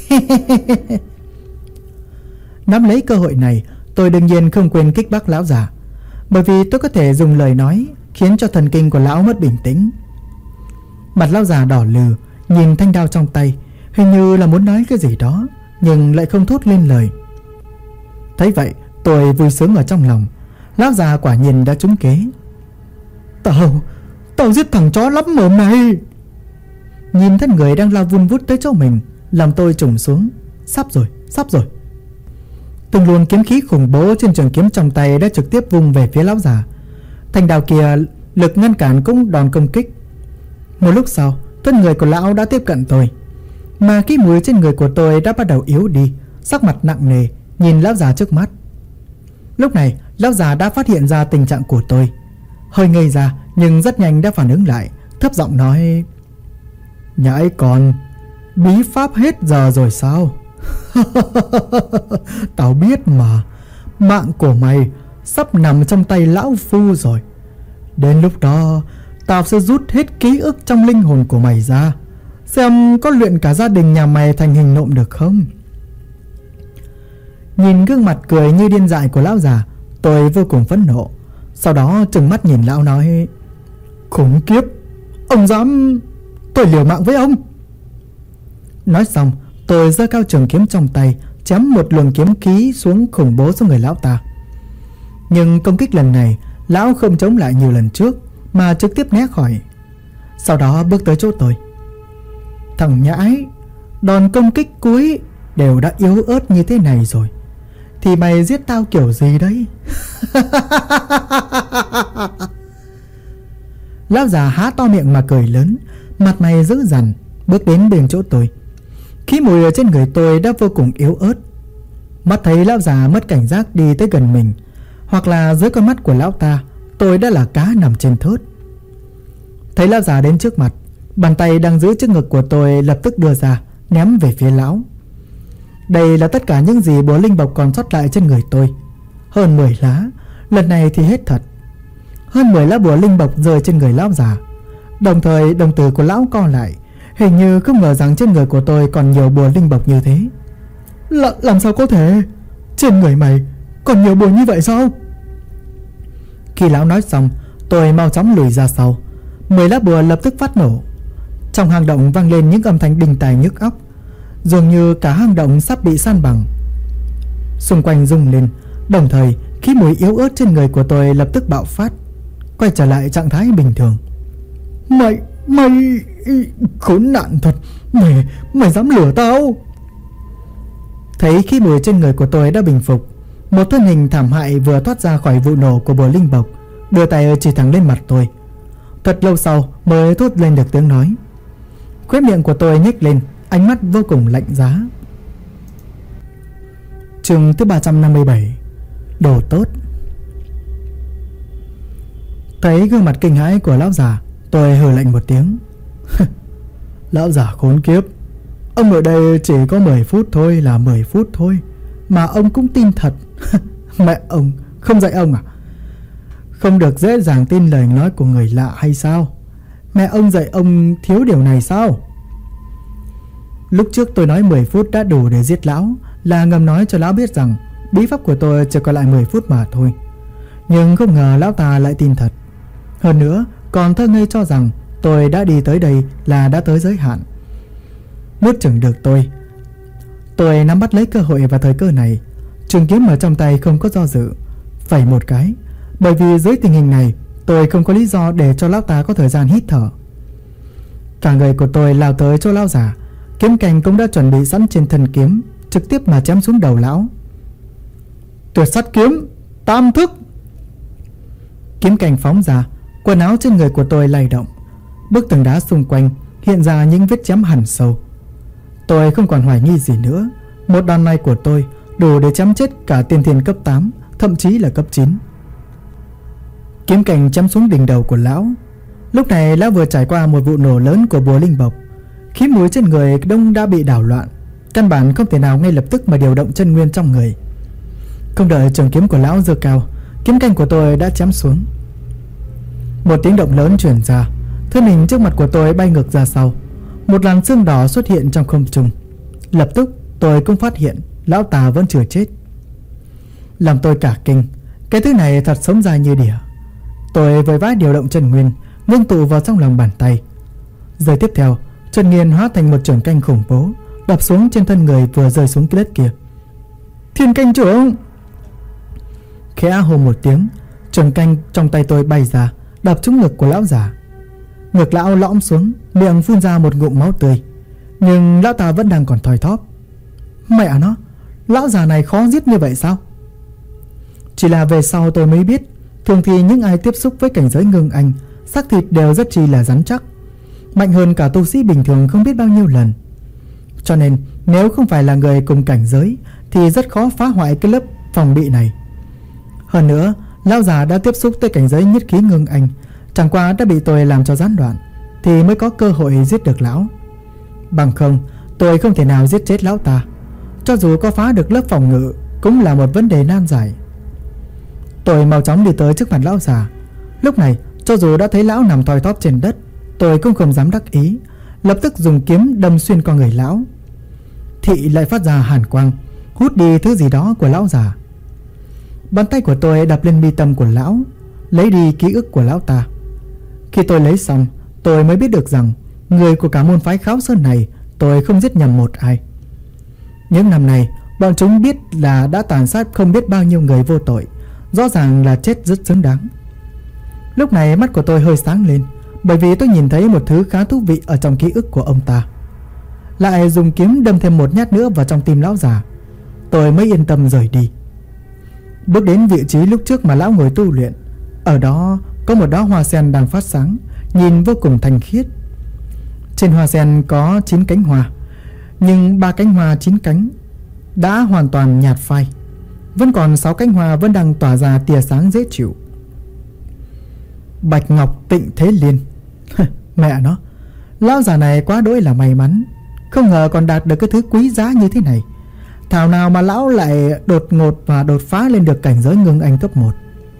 Nắm lấy cơ hội này, tôi đương nhiên không quên kích bác lão già, bởi vì tôi có thể dùng lời nói khiến cho thần kinh của lão mất bình tĩnh. Mặt lão già đỏ lừ, nhìn thanh đao trong tay, hình như là muốn nói cái gì đó, nhưng lại không thốt lên lời. Thấy vậy, tôi vui sướng ở trong lòng. Lão già quả nhiên đã trúng kế. Tao giết thằng chó lắm mồm này. Nhìn thân người đang lao vun vút tới chỗ mình, làm tôi trùng xuống. Sắp rồi. Từng luồng kiếm khí khủng bố trên trường kiếm trong tay đã trực tiếp vung về phía lão già. Thanh đao kia lực ngăn cản cũng đòn công kích. Một lúc sau, thân người của lão đã tiếp cận tôi, mà khí mùi trên người của tôi đã bắt đầu yếu đi. Sắc mặt nặng nề nhìn lão già trước mắt. Lúc này lão già đã phát hiện ra tình trạng của tôi, hơi ngây ra nhưng rất nhanh đã phản ứng lại, thấp giọng nói: Nhãi con, bí pháp hết giờ rồi sao? Tao biết mà, mạng của mày sắp nằm trong tay lão phu rồi. Đến lúc đó tao sẽ rút hết ký ức trong linh hồn của mày ra, xem có luyện cả gia đình nhà mày thành hình nộm được không. Nhìn gương mặt cười như điên dại của lão già, tôi vô cùng phẫn nộ. Sau đó trừng mắt nhìn lão nói: Khủng kiếp, ông dám... Tôi liều mạng với ông. Nói xong, tôi giơ cao trường kiếm trong tay, chém một luồng kiếm khí xuống khủng bố xuống người lão ta. Nhưng công kích lần này, lão không chống lại như lần trước, mà trực tiếp né khỏi. Sau đó bước tới chỗ tôi. Thằng nhãi, đòn công kích cuối đều đã yếu ớt như thế này rồi, thì mày giết tao kiểu gì đấy? Lão già há to miệng mà cười lớn, mặt mày dữ dằn, bước đến bên chỗ tôi. Khí mùi ở trên người tôi đã vô cùng yếu ớt. Mắt thấy lão già mất cảnh giác đi tới gần mình, hoặc là dưới con mắt của lão ta, tôi đã là cá nằm trên thớt. Thấy lão già đến trước mặt, bàn tay đang giữ trước ngực của tôi lập tức đưa ra, ném về phía lão. Đây là tất cả những gì bùa linh bộc còn sót lại trên người tôi. Hơn 10 lá, lần này thì hết thật. Hơn 10 lá bùa linh bộc rơi trên người lão già. Đồng thời đồng tử của lão co lại, hình như không ngờ rằng trên người của tôi còn nhiều bùa linh bộc như thế. Làm sao có thể? Trên người mày còn nhiều bùa như vậy sao? Khi lão nói xong, tôi mau chóng lùi ra sau. 10 lá bùa lập tức phát nổ. Trong hang động vang lên những âm thanh đinh tai nhức óc, dường như cả hang động sắp bị san bằng. Xung quanh rung lên, đồng thời khí mùi yếu ớt trên người của tôi lập tức bạo phát, quay trở lại trạng thái bình thường. Mày khốn nạn thật. Mày dám lừa tao? Thấy khí mùi trên người của tôi đã bình phục, một thân hình thảm hại vừa thoát ra khỏi vụ nổ của bùa linh bộc, đưa tay chỉ thẳng lên mặt tôi. Thật lâu sau mới thốt lên được tiếng nói. Khóe miệng của tôi nhếch lên, ánh mắt vô cùng lạnh giá. Chương thứ 357. Đồ tốt. Thấy gương mặt kinh hãi của lão già, tôi hừ lạnh một tiếng. Lão già khốn kiếp, ông ở đây chỉ có 10 phút thôi là 10 phút thôi, mà ông cũng tin thật. Mẹ ông không dạy ông à? Không được dễ dàng tin lời nói của người lạ hay sao? Mẹ ông dạy ông thiếu điều này sao? Lúc trước tôi nói 10 phút đã đủ để giết lão, là ngầm nói cho lão biết rằng bí pháp của tôi chỉ còn lại 10 phút mà thôi. Nhưng không ngờ lão ta lại tin thật. Hơn nữa còn thơ ngây cho rằng tôi đã đi tới đây là đã tới giới hạn. Nuốt chửng được tôi nắm bắt lấy cơ hội và thời cơ này, trường kiếm ở trong tay không có do dự, phẩy một cái. Bởi vì dưới tình hình này, tôi không có lý do để cho lão ta có thời gian hít thở. Cả người của tôi lao tới chỗ lão già, kiếm cành cũng đã chuẩn bị sẵn trên thân kiếm, trực tiếp mà chém xuống đầu lão. Tuyệt sát kiếm tam thức. Kiếm cành phóng ra, quần áo trên người của tôi lay động, bức tường đá xung quanh hiện ra những vết chém hằn sâu. Tôi không còn hoài nghi gì nữa, một đòn này của tôi đủ để chém chết cả tiên thiên cấp 8, thậm chí là cấp 9. Kiếm cành chém xuống đỉnh đầu của lão. Lúc này lão vừa trải qua một vụ nổ lớn của bùa linh bộc, Khí mùi trên người Đông đã bị đảo loạn, căn bản không thể nào ngay lập tức mà điều động chân nguyên trong người. Không đợi trường kiếm của lão giơ cao, kiếm canh của tôi đã chém xuống. Một tiếng động lớn truyền ra, thân hình trước mặt của tôi bay ngược ra sau. Một làn sương đỏ xuất hiện trong không trung. Lập tức tôi cũng phát hiện lão tà vẫn chưa chết. Làm tôi cả kinh, cái thứ này thật sống ra như đỉa. Tôi vội vã điều động chân nguyên, ngưng tụ vào trong lòng bàn tay. Giây tiếp theo, chân nguyên hóa thành một trường canh khủng bố, đập xuống trên thân người vừa rơi xuống cái đất kia. Thiên canh trưởng! Khẽ hô một tiếng, trường canh trong tay tôi bay ra, đập trúng ngực của lão già. Ngực lão lõm xuống, miệng phun ra một ngụm máu tươi, nhưng lão ta vẫn đang còn thoi thóp. Mẹ nó, lão già này khó giết như vậy sao? Chỉ là về sau tôi mới biết, thường thì những ai tiếp xúc với cảnh giới ngưng anh, xác thịt đều rất chi là rắn chắc, mạnh hơn cả tu sĩ bình thường không biết bao nhiêu lần. Cho nên nếu không phải là người cùng cảnh giới thì rất khó phá hoại cái lớp phòng bị này. Hơn nữa, lão già đã tiếp xúc tới cảnh giới nhất khí ngưng anh, chẳng qua đã bị tôi làm cho gián đoạn thì mới có cơ hội giết được lão. Bằng không, tôi không thể nào giết chết lão ta. Cho dù có phá được lớp phòng ngự cũng là một vấn đề nan giải. Tôi mau chóng đi tới trước mặt lão già. Lúc này, cho dù đã thấy lão nằm thoi thóp trên đất, tôi cũng không dám đắc ý, lập tức dùng kiếm đâm xuyên qua người lão. Thị lại phát ra hàn quang, hút đi thứ gì đó của lão già. Bàn tay của tôi đập lên mi tâm của lão, lấy đi ký ức của lão ta. Khi tôi lấy xong, tôi mới biết được rằng người của cả môn phái Kháo Sơn này tôi không giết nhầm một ai. Những năm này, bọn chúng biết là đã tàn sát không biết bao nhiêu người vô tội, rõ ràng là chết rất xứng đáng. Lúc này mắt của tôi hơi sáng lên, bởi vì tôi nhìn thấy một thứ khá thú vị ở trong ký ức của ông ta. Lại dùng kiếm đâm thêm một nhát nữa vào trong tim lão già. Tôi mới yên tâm rời đi. Bước đến vị trí lúc trước mà lão ngồi tu luyện. Ở đó có một đóa hoa sen đang phát sáng, nhìn vô cùng thanh khiết. Trên hoa sen có 9 cánh hoa, nhưng 3 cánh hoa 9 cánh đã hoàn toàn nhạt phai, vẫn còn 6 cánh hoa vẫn đang tỏa ra tia sáng dễ chịu. Bạch Ngọc Tịnh Thế Liên. Mẹ nó, lão già này quá đỗi là may mắn, không ngờ còn đạt được cái thứ quý giá như thế này. Thảo nào mà lão lại đột ngột và đột phá lên được cảnh giới ngưng anh cấp 1.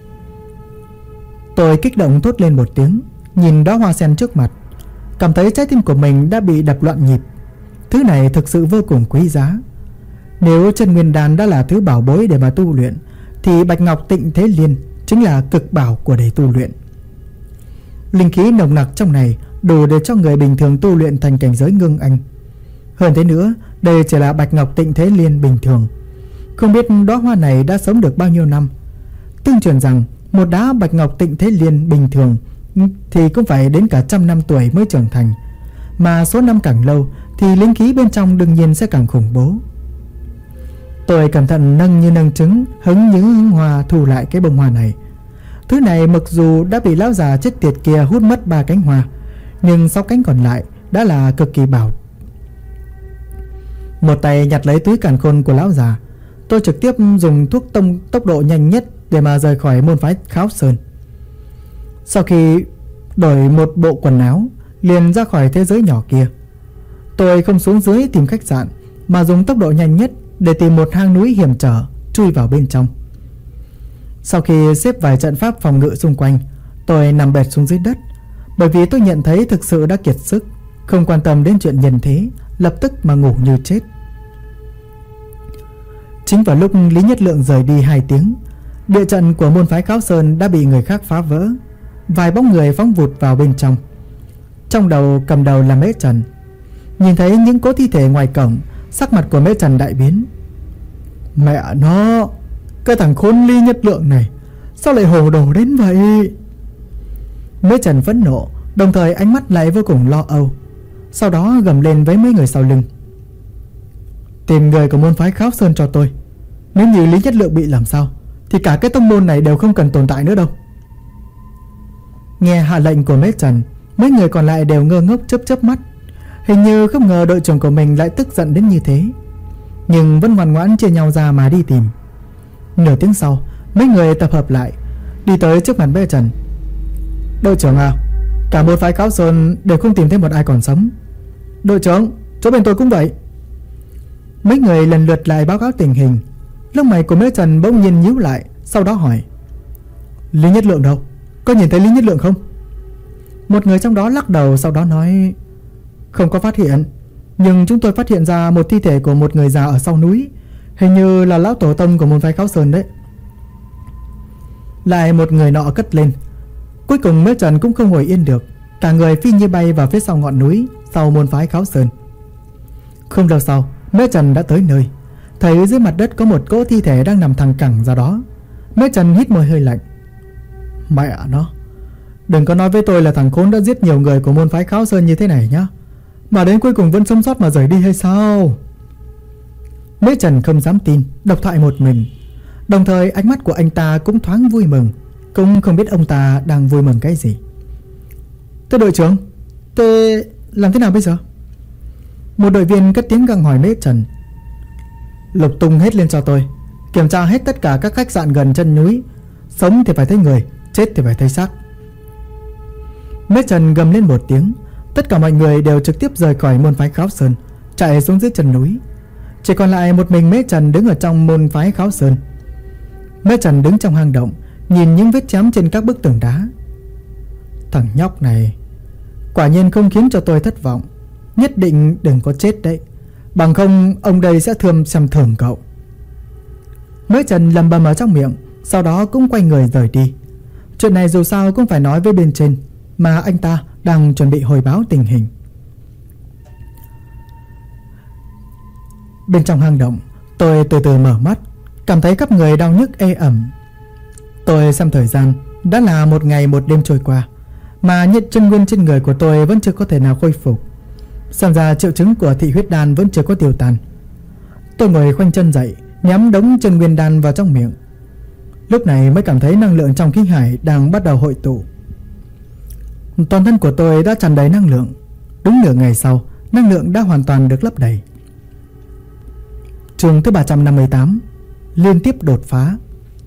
Tôi kích động thốt lên một tiếng, nhìn đóa hoa sen trước mặt, cảm thấy trái tim của mình đã bị đập loạn nhịp. Thứ này thực sự vô cùng quý giá. Nếu chân nguyên đan đã là thứ bảo bối để mà tu luyện, thì Bạch Ngọc Tịnh Thế Liên chính là cực bảo của để tu luyện. Linh khí nồng nặc trong này đủ để cho người bình thường tu luyện thành cảnh giới ngưng anh. Hơn thế nữa, đây chỉ là Bạch Ngọc Tịnh Thế Liên bình thường. Không biết đóa hoa này đã sống được bao nhiêu năm. Tương truyền rằng một đóa Bạch Ngọc Tịnh Thế Liên bình thường thì cũng phải đến cả 100 năm tuổi mới trưởng thành, mà số năm càng lâu thì linh khí bên trong đương nhiên sẽ càng khủng bố. Tôi cẩn thận nâng như nâng trứng, hứng những hương hoa thu lại cái bông hoa này. Thứ này mặc dù đã bị lão già chết tiệt kia hút mất 3 cánh hoa, nhưng 6 cánh còn lại đã là cực kỳ bảo. Một tay nhặt lấy túi càn khôn của lão già, tôi trực tiếp dùng thuốc tốc độ nhanh nhất để mà rời khỏi môn phái Kháo Sơn. Sau khi đổi một bộ quần áo, liền ra khỏi thế giới nhỏ kia. Tôi không xuống dưới tìm khách sạn, mà dùng tốc độ nhanh nhất để tìm một hang núi hiểm trở chui vào bên trong. Sau khi xếp vài trận pháp phòng ngự xung quanh, tôi nằm bệt xuống dưới đất, bởi vì tôi nhận thấy thực sự đã kiệt sức, không quan tâm đến chuyện nhân thế, lập tức mà ngủ như chết. Chính vào lúc Lý Nhất Lượng rời đi 2 tiếng, địa trận của môn phái Kháo Sơn đã bị người khác phá vỡ. Vài bóng người phóng vụt vào bên trong. Trong đầu cầm đầu là Mễ Trần. Nhìn thấy những cỗ thi thể ngoài cổng, sắc mặt của Mễ Trần đại biến. Mẹ nó, cái thằng khốn Lý Nhất Lượng này sao lại hồ đồ đến vậy? Mễ Trần phẫn nộ, đồng thời ánh mắt lại vô cùng lo âu. Sau đó gầm lên với mấy người sau lưng. Tìm người của môn phái Kháo Sơn cho tôi. Nếu như Lý Nhất Lượng bị làm sao thì cả cái tông môn này đều không cần tồn tại nữa đâu. Nghe hạ lệnh của Mễ Trần, mấy người còn lại đều ngơ ngốc chớp chớp mắt. Hình như không ngờ đội trưởng của mình lại tức giận đến như thế, nhưng vẫn ngoan ngoãn chia nhau ra mà đi tìm. Nửa tiếng sau, mấy người tập hợp lại, đi tới trước mặt Mễ Trần. Đội trưởng à, cả môn phái Kháo Sơn đều không tìm thấy một ai còn sống. Đội trưởng, chỗ bên tôi cũng vậy. Mấy người lần lượt lại báo cáo tình hình. Lông mày của Mễ Trần bỗng nhiên nhíu lại, sau đó hỏi: Lý Nhất Lượng đâu? Có nhìn thấy Lý Nhất Lượng không? Một người trong đó lắc đầu, sau đó nói: Không có phát hiện. Nhưng chúng tôi phát hiện ra một thi thể của một người già ở sau núi. Hình như là lão tổ tông của môn phái Kháo Sơn đấy. Lại một người nọ cất lên. Cuối cùng Mễ Trần cũng không ngồi yên được, cả người phi như bay vào phía sau ngọn núi sau môn phái Kháo Sơn. Không lâu sau, Mễ Trần đã tới nơi. Thấy dưới mặt đất có một cỗ thi thể đang nằm thẳng cẳng ra đó. Mễ Trần hít một hơi lạnh. Mẹ nó, đừng có nói với tôi là thằng khốn đã giết nhiều người của môn phái Kháo Sơn như thế này nhá, mà đến cuối cùng vẫn sống sót mà rời đi hay sao? Mễ Trần không dám tin, độc thoại một mình. Đồng thời ánh mắt của anh ta cũng thoáng vui mừng, cũng không biết ông ta đang vui mừng cái gì. Thưa đội trưởng, thế làm thế nào bây giờ? Một đội viên cất tiếng gặng hỏi Mễ Trần. Lục tung hết lên cho tôi, kiểm tra hết tất cả các khách sạn gần chân núi. Sống thì phải thấy người, chết thì phải thấy xác. Mễ Trần gầm lên một tiếng. Tất cả mọi người đều trực tiếp rời khỏi môn phái Kháo Sơn, chạy xuống dưới chân núi. Chỉ còn lại một mình Mễ Trần đứng ở trong môn phái Kháo Sơn. Mễ Trần đứng trong hang động, nhìn những vết chém trên các bức tường đá. Thằng nhóc này quả nhiên không khiến cho tôi thất vọng. Nhất định đừng có chết đấy, bằng không ông đây sẽ xem thường cậu. Mễ Trần lầm bầm ở trong miệng, sau đó cũng quay người rời đi. Chuyện này dù sao cũng phải nói với bên trên, mà anh ta đang chuẩn bị hồi báo tình hình. Bên trong hang động, tôi từ từ mở mắt, cảm thấy khắp người đau nhức ê ẩm. Tôi xem thời gian, đã là một ngày một đêm trôi qua, mà nhiệt chân nguyên trên người của tôi vẫn chưa có thể nào khôi phục. Xem ra triệu chứng của thị huyết đan vẫn chưa có tiêu tan. Tôi ngồi khoanh chân dậy, nhắm đống chân nguyên đan vào trong miệng. Lúc này mới cảm thấy năng lượng trong khí hải đang bắt đầu hội tụ. Toàn thân của tôi đã tràn đầy năng lượng. Đúng nửa ngày sau, năng lượng đã hoàn toàn được lấp đầy. Chương thứ 358, liên tiếp đột phá.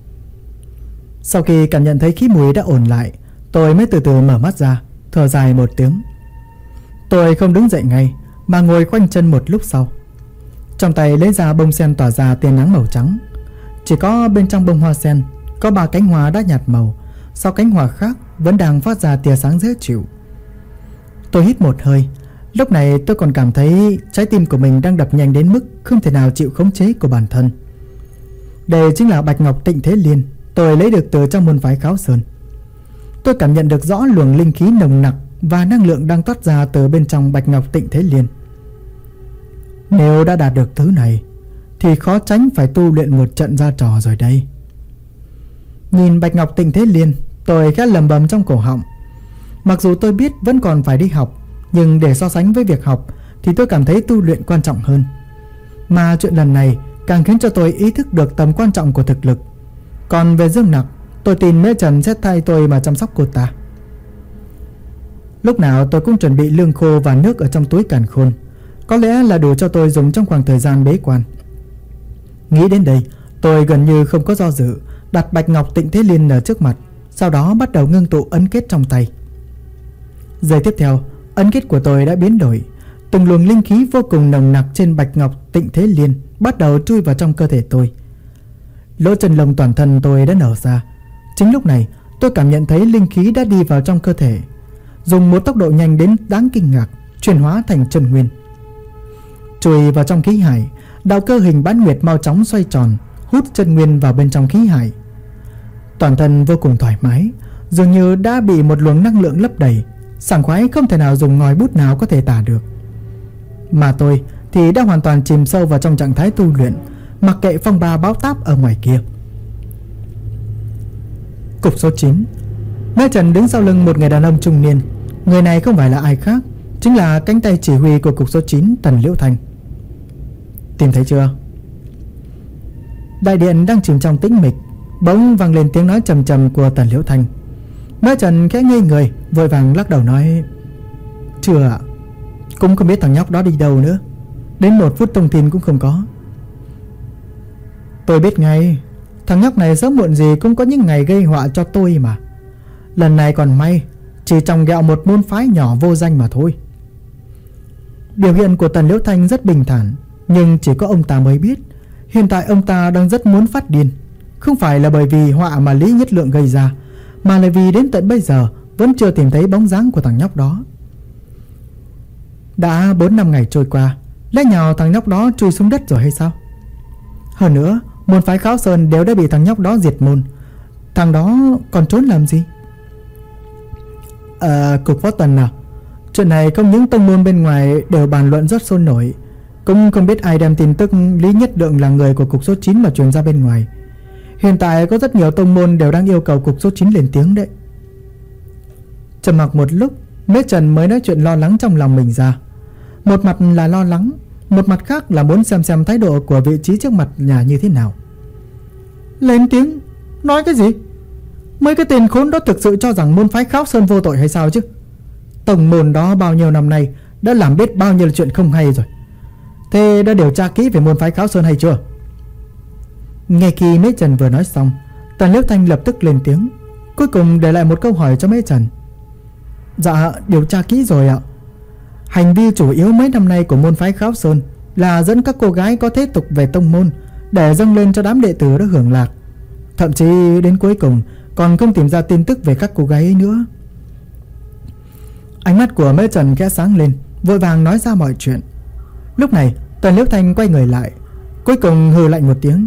Sau khi cảm nhận thấy khí mùi đã ổn lại, tôi mới từ từ mở mắt ra, thở dài một tiếng. Tôi không đứng dậy ngay, mà ngồi khoanh chân một lúc sau. Trong tay lấy ra bông sen tỏa ra tia nắng màu trắng. Chỉ có bên trong bông hoa sen có 3 cánh hoa đã nhạt màu, 6 cánh hoa khác vẫn đang phát ra tia sáng dễ chịu. Tôi hít một hơi. Lúc này tôi còn cảm thấy trái tim của mình đang đập nhanh đến mức không thể nào chịu khống chế của bản thân. Đây chính là Bạch Ngọc Tịnh Thế Liên tôi lấy được từ trong môn phái Kháo Sơn. Tôi cảm nhận được rõ luồng linh khí nồng nặc và năng lượng đang toát ra từ bên trong Bạch Ngọc Tịnh Thế Liên. Nếu đã đạt được thứ này thì khó tránh phải tu luyện một trận ra trò rồi đây. Nhìn Bạch Ngọc Tịnh Thế Liên, tôi khẽ lầm bầm trong cổ họng. Mặc dù tôi biết vẫn còn phải đi học, nhưng để so sánh với việc học thì tôi cảm thấy tu luyện quan trọng hơn. Mà chuyện lần này càng khiến cho tôi ý thức được tầm quan trọng của thực lực. Còn về Dương Nặc, tôi tin Mễ Trần sẽ thay tôi mà chăm sóc cô ta. Lúc nào tôi cũng chuẩn bị lương khô và nước ở trong túi càn khôn, có lẽ là đủ cho tôi dùng trong khoảng thời gian bế quan. Nghĩ đến đây, tôi gần như không có do dự, đặt Bạch Ngọc Tịnh Thế Liên ở trước mặt, sau đó bắt đầu ngưng tụ ấn kết trong tay. Giây tiếp theo, ấn kết của tôi đã biến đổi. Từng luồng linh khí vô cùng nồng nặc trên Bạch Ngọc Tịnh Thế Liên bắt đầu chui vào trong cơ thể tôi. Lỗ chân lông toàn thân tôi đã nở ra. Chính lúc này, tôi cảm nhận thấy linh khí đã đi vào trong cơ thể, dùng một tốc độ nhanh đến đáng kinh ngạc, chuyển hóa thành chân nguyên. Chui vào trong khí hải, đạo cơ hình bán nguyệt mau chóng xoay tròn, hút chân nguyên vào bên trong khí hải. Toàn thân vô cùng thoải mái, dường như đã bị một luồng năng lượng lấp đầy, sảng khoái không thể nào dùng ngòi bút nào có thể tả được. Mà tôi thì đã hoàn toàn chìm sâu vào trong trạng thái tu luyện, mặc kệ phong ba báo táp ở ngoài kia. Cục số 9. Mễ Trần đứng sau lưng một người đàn ông trung niên. Người này không phải là ai khác, chính là cánh tay chỉ huy của cục số 9, Tần Liễu Thanh. Tìm thấy chưa? Đại điện đang chìm trong tĩnh mịch, bỗng vang lên tiếng nói trầm trầm của Tần Liễu Thanh. Mễ Trần khẽ ngây người, vội vàng lắc đầu nói: Chưa ạ, cũng không biết thằng nhóc đó đi đâu nữa, đến 1 phút thông tin cũng không có. Tôi biết ngay, thằng nhóc này sớm muộn gì cũng có những ngày gây họa cho tôi mà. Lần này còn may, chỉ trong ghẹo một môn phái nhỏ vô danh mà thôi. Biểu hiện của Tần Liễu Thanh rất bình thản, nhưng chỉ có ông ta mới biết hiện tại ông ta đang rất muốn phát điên. Không phải là bởi vì họa mà Lý Nhất Lượng gây ra, mà là vì đến tận bây giờ vẫn chưa tìm thấy bóng dáng của thằng nhóc đó. Đã 4-5 ngày trôi qua, lẽ nào thằng nhóc đó chui xuống đất rồi hay sao? Hơn nữa, môn phái Kháo Sơn đều đã bị thằng nhóc đó diệt môn, thằng đó còn trốn làm gì? Cục Võ Tần nào, chuyện này không những tông môn bên ngoài đều bàn luận rất sôi nổi, cũng không biết ai đem tin tức Lý Nhất Lượng là người của cục số 9 mà truyền ra bên ngoài. Hiện tại có rất nhiều tông môn đều đang yêu cầu cục số 9 lên tiếng đấy. Trầm mặc một lúc, Mễ Trần mới nói chuyện lo lắng trong lòng mình ra. Một mặt là lo lắng, một mặt khác là muốn xem thái độ của vị trí trước mặt nhà như thế nào. Lên tiếng? Nói cái gì? Mấy cái tên khốn đó thực sự cho rằng môn phái Kháo Sơn vô tội hay sao chứ? Tổng môn đó bao nhiêu năm nay đã làm biết bao nhiêu chuyện không hay rồi. Thế đã điều tra kỹ về môn phái Kháo Sơn hay chưa? Ngay khi Mễ Trần vừa nói xong, Tần Liễu Thanh lập tức lên tiếng, cuối cùng để lại một câu hỏi cho Mễ Trần. Dạ, điều tra kỹ rồi ạ. Hành vi chủ yếu mấy năm nay của môn phái Kháo Sơn là dẫn các cô gái có thế tục về tông môn để dâng lên cho đám đệ tử đó hưởng lạc. Thậm chí đến cuối cùng còn không tìm ra tin tức về các cô gái ấy nữa. Ánh mắt của Mễ Trần khẽ sáng lên, vội vàng nói ra mọi chuyện. Lúc này Tần Liễu Thanh quay người lại, cuối cùng hừ lạnh một tiếng.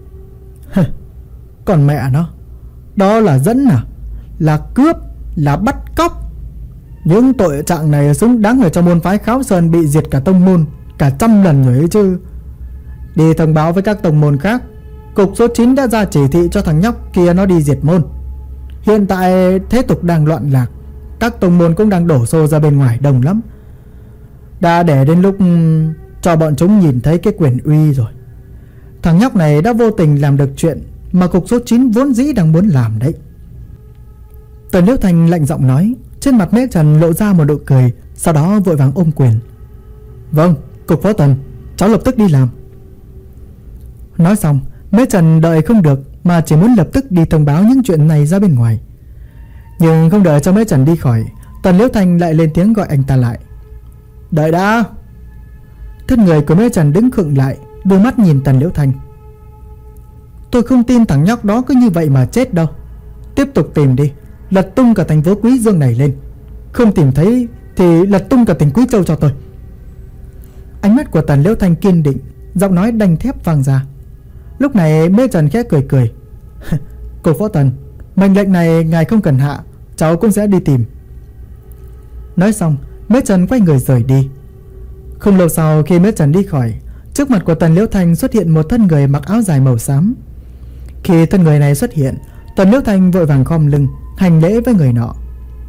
Còn mẹ nó, đó là dẫn à? Là cướp? Là bắt cóc? Những tội trạng này xứng đáng ở trong môn phái Kháo Sơn bị diệt cả tông môn cả 100 lần rồi ấy chứ. Đi thông báo với các tông môn khác, cục số 9 đã ra chỉ thị cho thằng nhóc kia nó đi diệt môn. Hiện tại thế tục đang loạn lạc, các tông môn cũng đang đổ xô ra bên ngoài đông lắm. Đã để đến lúc cho bọn chúng nhìn thấy cái quyền uy rồi. Thằng nhóc này đã vô tình làm được chuyện mà cục số 9 vốn dĩ đang muốn làm đấy. Tần Liễu Thanh lạnh giọng nói. Trên mặt Mễ Trần lộ ra một nụ cười, sau đó vội vàng ôm quyền. Vâng, cục Võ Tần, cháu lập tức đi làm. Nói xong, Mễ Trần đợi không được mà chỉ muốn lập tức đi thông báo những chuyện này ra bên ngoài. Nhưng không đợi cho Mễ Trần đi khỏi, Tần Liễu Thanh lại lên tiếng gọi anh ta lại. Đợi đã. Thân người của Mễ Trần đứng khựng lại, đôi mắt nhìn Tần Liễu Thanh. Tôi không tin thằng nhóc đó cứ như vậy mà chết đâu. Tiếp tục tìm đi, lật tung cả thành phố Quý Dương này lên. Không tìm thấy thì lật tung cả tỉnh Quý Châu cho tôi. Ánh mắt của Tần Liễu Thanh kiên định, giọng nói đanh thép vang ra. Lúc này Mễ Trần khẽ cười cười. Cục Võ Tần, mệnh lệnh này ngài không cần hạ, cháu cũng sẽ đi tìm. Nói xong, Mễ Trần quay người rời đi. Không lâu sau khi Mễ Trần đi khỏi, trước mặt của Tần Liễu Thanh xuất hiện một thân người mặc áo dài màu xám. Khi thân người này xuất hiện, Tần Liễu Thanh vội vàng khom lưng hành lễ với người nọ.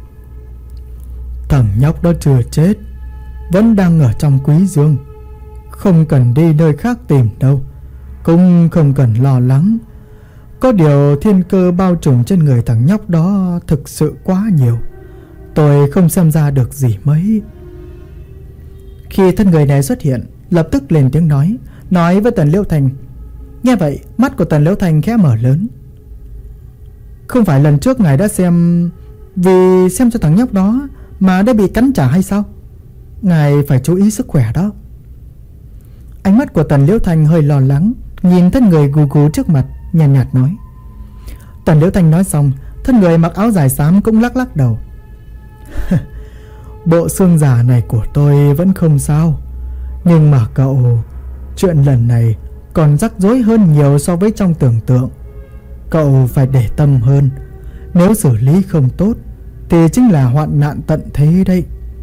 Thằng nhóc đó chưa chết, vẫn đang ở trong Quý Dương, không cần đi nơi khác tìm đâu, cũng không cần lo lắng. Có điều thiên cơ bao trùm trên người thằng nhóc đó thực sự quá nhiều, tôi không xem ra được gì mấy. Khi thân người này xuất hiện, lập tức lên tiếng nói với Tần Liễu Thanh. Nghe vậy, mắt của Tần Liễu Thanh khẽ mở lớn. Không phải lần trước ngài đã vì xem cho thằng nhóc đó mà đã bị cắn trả hay sao? Ngài phải chú ý sức khỏe đó. Ánh mắt của Tần Liễu Thanh hơi lo lắng, nhìn thân người gù gù trước mặt, nhàn nhạt nói. Tần Liễu Thanh nói xong, thân người mặc áo dài xám cũng lắc lắc đầu. Bộ xương giả này của tôi vẫn không sao, nhưng mà cậu, chuyện lần này còn rắc rối hơn nhiều so với trong tưởng tượng. Cậu phải để tâm hơn, nếu xử lý không tốt thì chính là hoạn nạn tận thế đấy.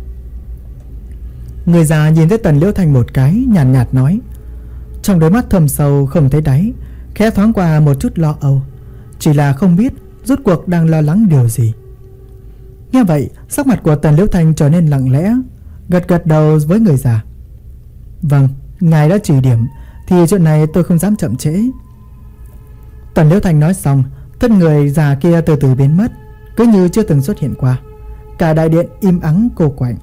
Người già nhìn thấy Tần Liễu Thanh một cái, nhàn nhạt nói, trong đôi mắt thâm sâu không thấy đáy, khẽ thoáng qua một chút lo âu, chỉ là không biết rốt cuộc đang lo lắng điều gì. Nghe vậy, sắc mặt của Tần Liễu Thanh trở nên lặng lẽ, gật đầu với người già. Vâng, ngài đã chỉ điểm thì chuyện này tôi không dám chậm trễ. Tần Liễu Thanh nói xong, thân người già kia từ từ biến mất, cứ như chưa từng xuất hiện qua. Cả đại điện im ắng cô quạnh.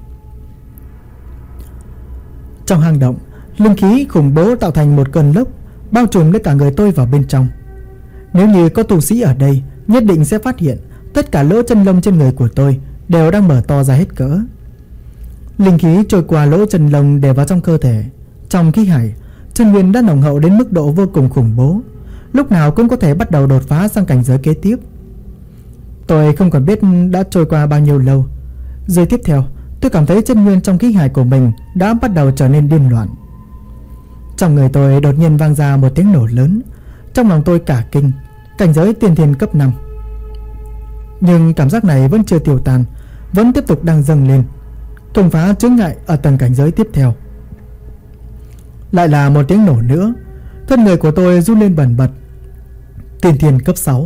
Trong hang động, linh khí khủng bố tạo thành một cơn lốc, bao trùm lấy cả người tôi vào bên trong. Nếu như có tu sĩ ở đây, nhất định sẽ phát hiện tất cả lỗ chân lông trên người của tôi đều đang mở to ra hết cỡ. Linh khí trôi qua lỗ chân lông để vào trong cơ thể. Trong khí hải, chân nguyên đã nồng hậu đến mức độ vô cùng khủng bố, lúc nào cũng có thể bắt đầu đột phá sang cảnh giới kế tiếp. Tôi không còn biết đã trôi qua bao nhiêu lâu. Giây tiếp theo, tôi cảm thấy chân nguyên trong khí hải của mình đã bắt đầu trở nên điên loạn. Trong người tôi đột nhiên vang ra một tiếng nổ lớn. Trong lòng tôi cả kinh. Cảnh giới tiên thiên cấp 5. Nhưng cảm giác này vẫn chưa tiêu tan, vẫn tiếp tục đang dâng lên, công phá chướng ngại ở tầng cảnh giới tiếp theo. Lại là một tiếng nổ nữa. Thân người của tôi run lên bần bật. Tiên thiên cấp 6.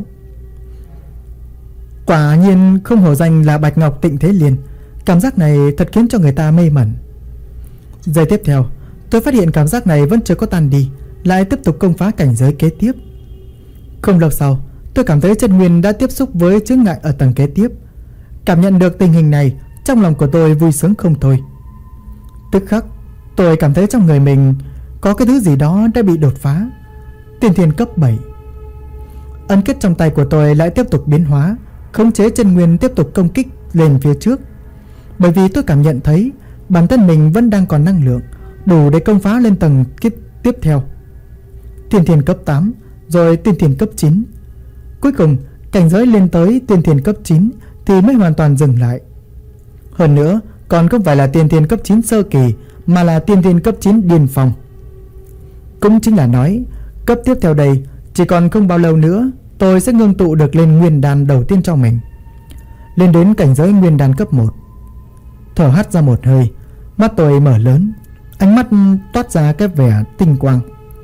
Quả nhiên không hổ danh là Bạch Ngọc Tịnh Thế Liên. Cảm giác này thật khiến cho người ta mê mẩn. Giây tiếp theo, tôi phát hiện cảm giác này vẫn chưa có tan đi, lại tiếp tục công phá cảnh giới kế tiếp. Không lâu sau, tôi cảm thấy chân nguyên đã tiếp xúc với chướng ngại ở tầng kế tiếp. Cảm nhận được tình hình này, trong lòng của tôi vui sướng không thôi. Tức khắc, tôi cảm thấy trong người mình có cái thứ gì đó đã bị đột phá. Tiên thiên cấp 7. Ấn kết trong tay của tôi lại tiếp tục biến hóa, khống chế chân nguyên tiếp tục công kích lên phía trước. Bởi vì tôi cảm nhận thấy bản thân mình vẫn đang còn năng lượng đủ để công phá lên tầng tiếp theo. Tiên thiên cấp 8, rồi tiên thiên cấp 9. Cuối cùng, cảnh giới lên tới tiên thiên cấp 9 thì mới hoàn toàn dừng lại. Hơn nữa, còn không phải là tiên thiên cấp 9 sơ kỳ, mà là tiên thiên cấp 9 điên phong. Cũng chính là nói, cấp tiếp theo đây chỉ còn không bao lâu nữa, tôi sẽ ngưng tụ được lên nguyên đan đầu tiên cho mình, lên đến cảnh giới nguyên đan cấp 1. Thở hắt ra một hơi, mắt tôi mở lớn, ánh mắt toát ra cái vẻ tinh quang.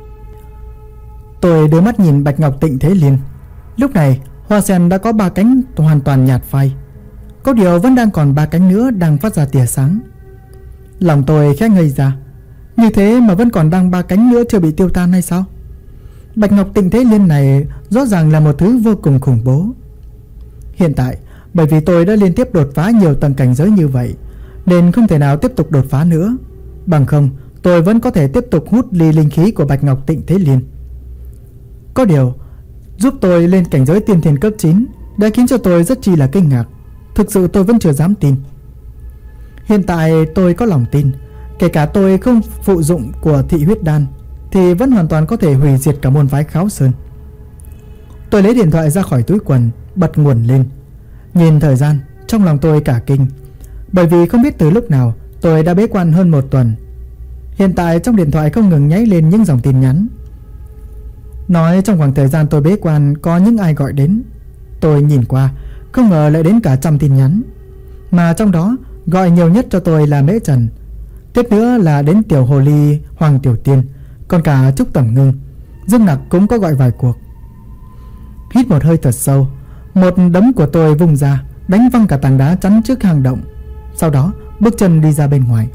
Tôi đưa mắt nhìn Bạch Ngọc Tịnh Thế Liên. Lúc này, hoa sen đã có 3 cánh hoàn toàn nhạt phai. Có điều vẫn đang còn 3 cánh nữa đang phát ra tia sáng. Lòng tôi khẽ ngây ra. Như thế mà vẫn còn đang 3 cánh nữa chưa bị tiêu tan hay sao? Bạch Ngọc Tịnh Thế Liên này rõ ràng là một thứ vô cùng khủng bố. Hiện tại, bởi vì tôi đã liên tiếp đột phá nhiều tầng cảnh giới như vậy, nên không thể nào tiếp tục đột phá nữa. Bằng không, tôi vẫn có thể tiếp tục hút ly linh khí của Bạch Ngọc Tịnh Thế Liên. Có điều, giúp tôi lên cảnh giới tiên thiên cấp 9 đã khiến cho tôi rất chi là kinh ngạc. Thực sự tôi vẫn chưa dám tin. Hiện tại tôi có lòng tin, kể cả tôi không phụ dụng của thị huyết đan thì vẫn hoàn toàn có thể hủy diệt cả môn phái Kháo Sơn. Tôi lấy điện thoại ra khỏi túi quần, bật nguồn lên. Nhìn thời gian, trong lòng tôi cả kinh. Bởi vì không biết từ lúc nào tôi đã bế quan hơn 1 tuần. Hiện tại trong điện thoại không ngừng nháy lên những dòng tin nhắn, nói trong khoảng thời gian tôi bế quan có những ai gọi đến. Tôi nhìn qua, không ngờ lại đến cả 100 tin nhắn. Mà trong đó gọi nhiều nhất cho tôi là Mễ Trần, tiếp nữa là đến Tiểu Hồ Ly, Hoàng Tiểu Tiên, còn cả Trúc Tẩm Ngưng, Dương Nặc cũng có gọi vài cuộc. Hít một hơi thật sâu, một đấm của tôi vung ra, đánh văng cả tảng đá chắn trước hang động. Sau đó bước chân đi ra bên ngoài.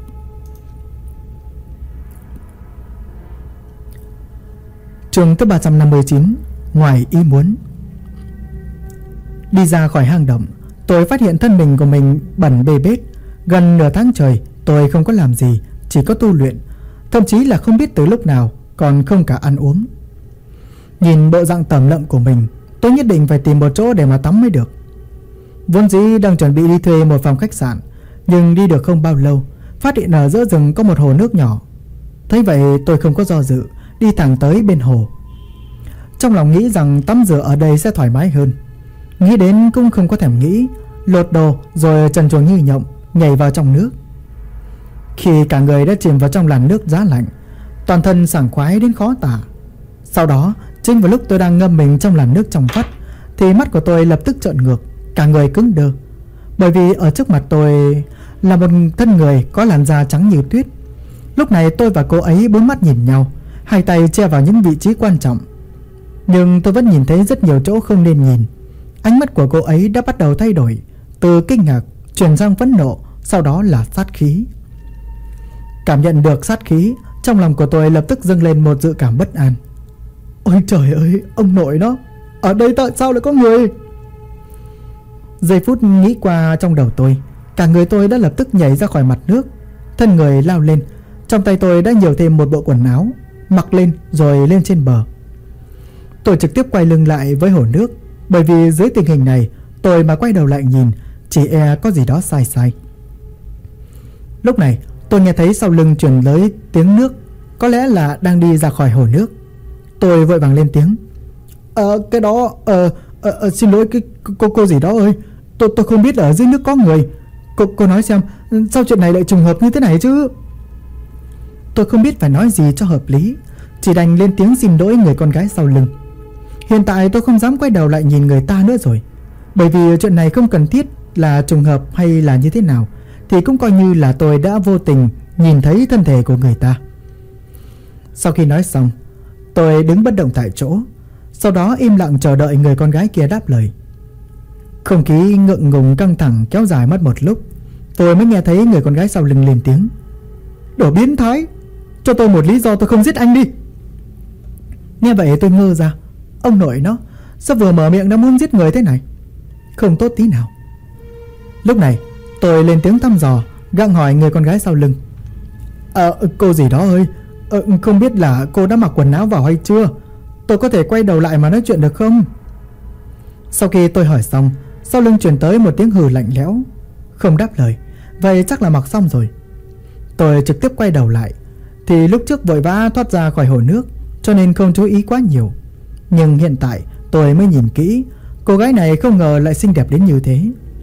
Chương thứ 359, ngoài ý muốn. Đi ra khỏi hang động, tôi phát hiện thân mình của mình bẩn bê bết. Gần nửa tháng trời tôi không có làm gì, chỉ có tu luyện, thậm chí là không biết từ lúc nào còn không cả ăn uống. Nhìn bộ dạng tẩm lợm của mình, tôi nhất định phải tìm một chỗ để mà tắm mới được. Vốn dĩ đang chuẩn bị đi thuê một phòng khách sạn, nhưng đi được không bao lâu, phát hiện ở giữa rừng có một hồ nước nhỏ. Thấy vậy tôi không có do dự, đi thẳng tới bên hồ. Trong lòng nghĩ rằng tắm rửa ở đây sẽ thoải mái hơn. Nghĩ đến cũng không có thèm nghĩ, lột đồ rồi trần truồng như nhộng nhảy vào trong nước. Khi cả người đã chìm vào trong làn nước giá lạnh, toàn thân sảng khoái đến khó tả. Sau đó, chính vào lúc tôi đang ngâm mình trong làn nước trong vắt, thì mắt của tôi lập tức trợn ngược, cả người cứng đơ. Bởi vì ở trước mặt tôi là một thân người có làn da trắng như tuyết. Lúc này tôi và cô ấy bốn mắt nhìn nhau, hai tay che vào những vị trí quan trọng. Nhưng tôi vẫn nhìn thấy rất nhiều chỗ không nên nhìn. Ánh mắt của cô ấy đã bắt đầu thay đổi, từ kinh ngạc chuyển sang phẫn nộ, sau đó là sát khí. Cảm nhận được sát khí, trong lòng của tôi lập tức dâng lên một dự cảm bất an. Ôi trời ơi, ông nội nó, ở đây tại sao lại có người? Giây phút nghĩ qua trong đầu tôi, cả người tôi đã lập tức nhảy ra khỏi mặt nước. Thân người lao lên, trong tay tôi đã nhiều thêm một bộ quần áo, mặc lên rồi lên trên bờ. Tôi trực tiếp quay lưng lại với hồ nước, bởi vì dưới tình hình này tôi mà quay đầu lại nhìn, chỉ e có gì đó sai sai. Lúc này tôi nghe thấy sau lưng truyền tới tiếng nước, có lẽ là đang đi ra khỏi hồ nước. Tôi vội vàng lên tiếng: Cái đó xin lỗi cô gì đó ơi, tôi không biết là ở dưới nước có người. Cô nói xem, sao chuyện này lại trùng hợp như thế này chứ? Tôi không biết phải nói gì cho hợp lý, chỉ đành lên tiếng xin lỗi người con gái sau lưng. Hiện tại tôi không dám quay đầu lại nhìn người ta nữa rồi, bởi vì chuyện này không cần thiết là trùng hợp hay là như thế nào, thì cũng coi như là tôi đã vô tình nhìn thấy thân thể của người ta. Sau khi nói xong, tôi đứng bất động tại chỗ, sau đó im lặng chờ đợi người con gái kia đáp lời. Không khí ngượng ngùng căng thẳng kéo dài mất một lúc, tôi mới nghe thấy người con gái sau lưng lên tiếng: Đồ biến thái, cho tôi một lý do tôi không giết anh đi. Nghe vậy tôi ngơ ra. Ông nội nó, sao vừa mở miệng đã muốn giết người thế này? Không tốt tí nào. Lúc này tôi lên tiếng thăm dò, gặng hỏi người con gái sau lưng: Cô gì đó ơi, không biết là cô đã mặc quần áo vào hay chưa? Tôi có thể quay đầu lại mà nói chuyện được không? Sau khi tôi hỏi xong, sau lưng truyền tới một tiếng hừ lạnh lẽo. Không đáp lời, vậy chắc là mặc xong rồi. Tôi trực tiếp quay đầu lại, thì lúc trước vội vã thoát ra khỏi hồ nước, cho nên không chú ý quá nhiều. Nhưng hiện tại tôi mới nhìn kỹ, cô gái này không ngờ lại xinh đẹp đến như thế.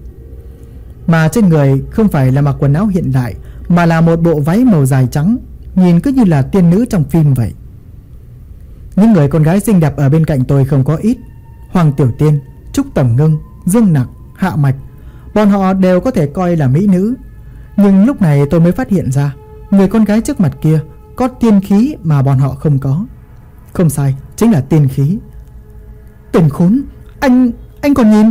Mà trên người không phải là mặc quần áo hiện đại, mà là một bộ váy màu dài trắng, nhìn cứ như là tiên nữ trong phim vậy. Những người con gái xinh đẹp ở bên cạnh tôi không có ít. Hoàng Tiểu Tiên, Trúc Tầm Ngưng, Dương Nặc, Hạ Mạch, bọn họ đều có thể coi là mỹ nữ. Nhưng lúc này tôi mới phát hiện ra, người con gái trước mặt kia có tiên khí mà bọn họ không có. Không sai, chính là tiên khí. Tình khốn, anh còn nhìn.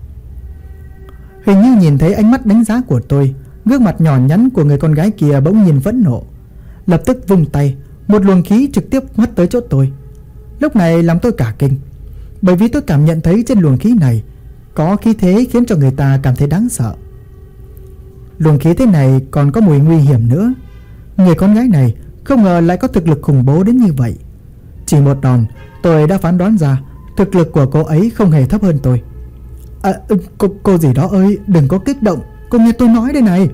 Hình như nhìn thấy ánh mắt đánh giá của tôi, gương mặt nhỏ nhắn của người con gái kia bỗng nhiên phẫn nộ, lập tức vung tay, một luồng khí trực tiếp hất tới chỗ tôi. Lúc này làm tôi cả kinh, bởi vì tôi cảm nhận thấy trên luồng khí này có khí thế khiến cho người ta cảm thấy đáng sợ. Luồng khí thế này còn có mùi nguy hiểm nữa. Người con gái này không ngờ lại có thực lực khủng bố đến như vậy. Chỉ một đòn, tôi đã phán đoán ra thực lực của cô ấy không hề thấp hơn tôi. Cô gì đó ơi, đừng có kích động, cô nghe tôi nói đây này.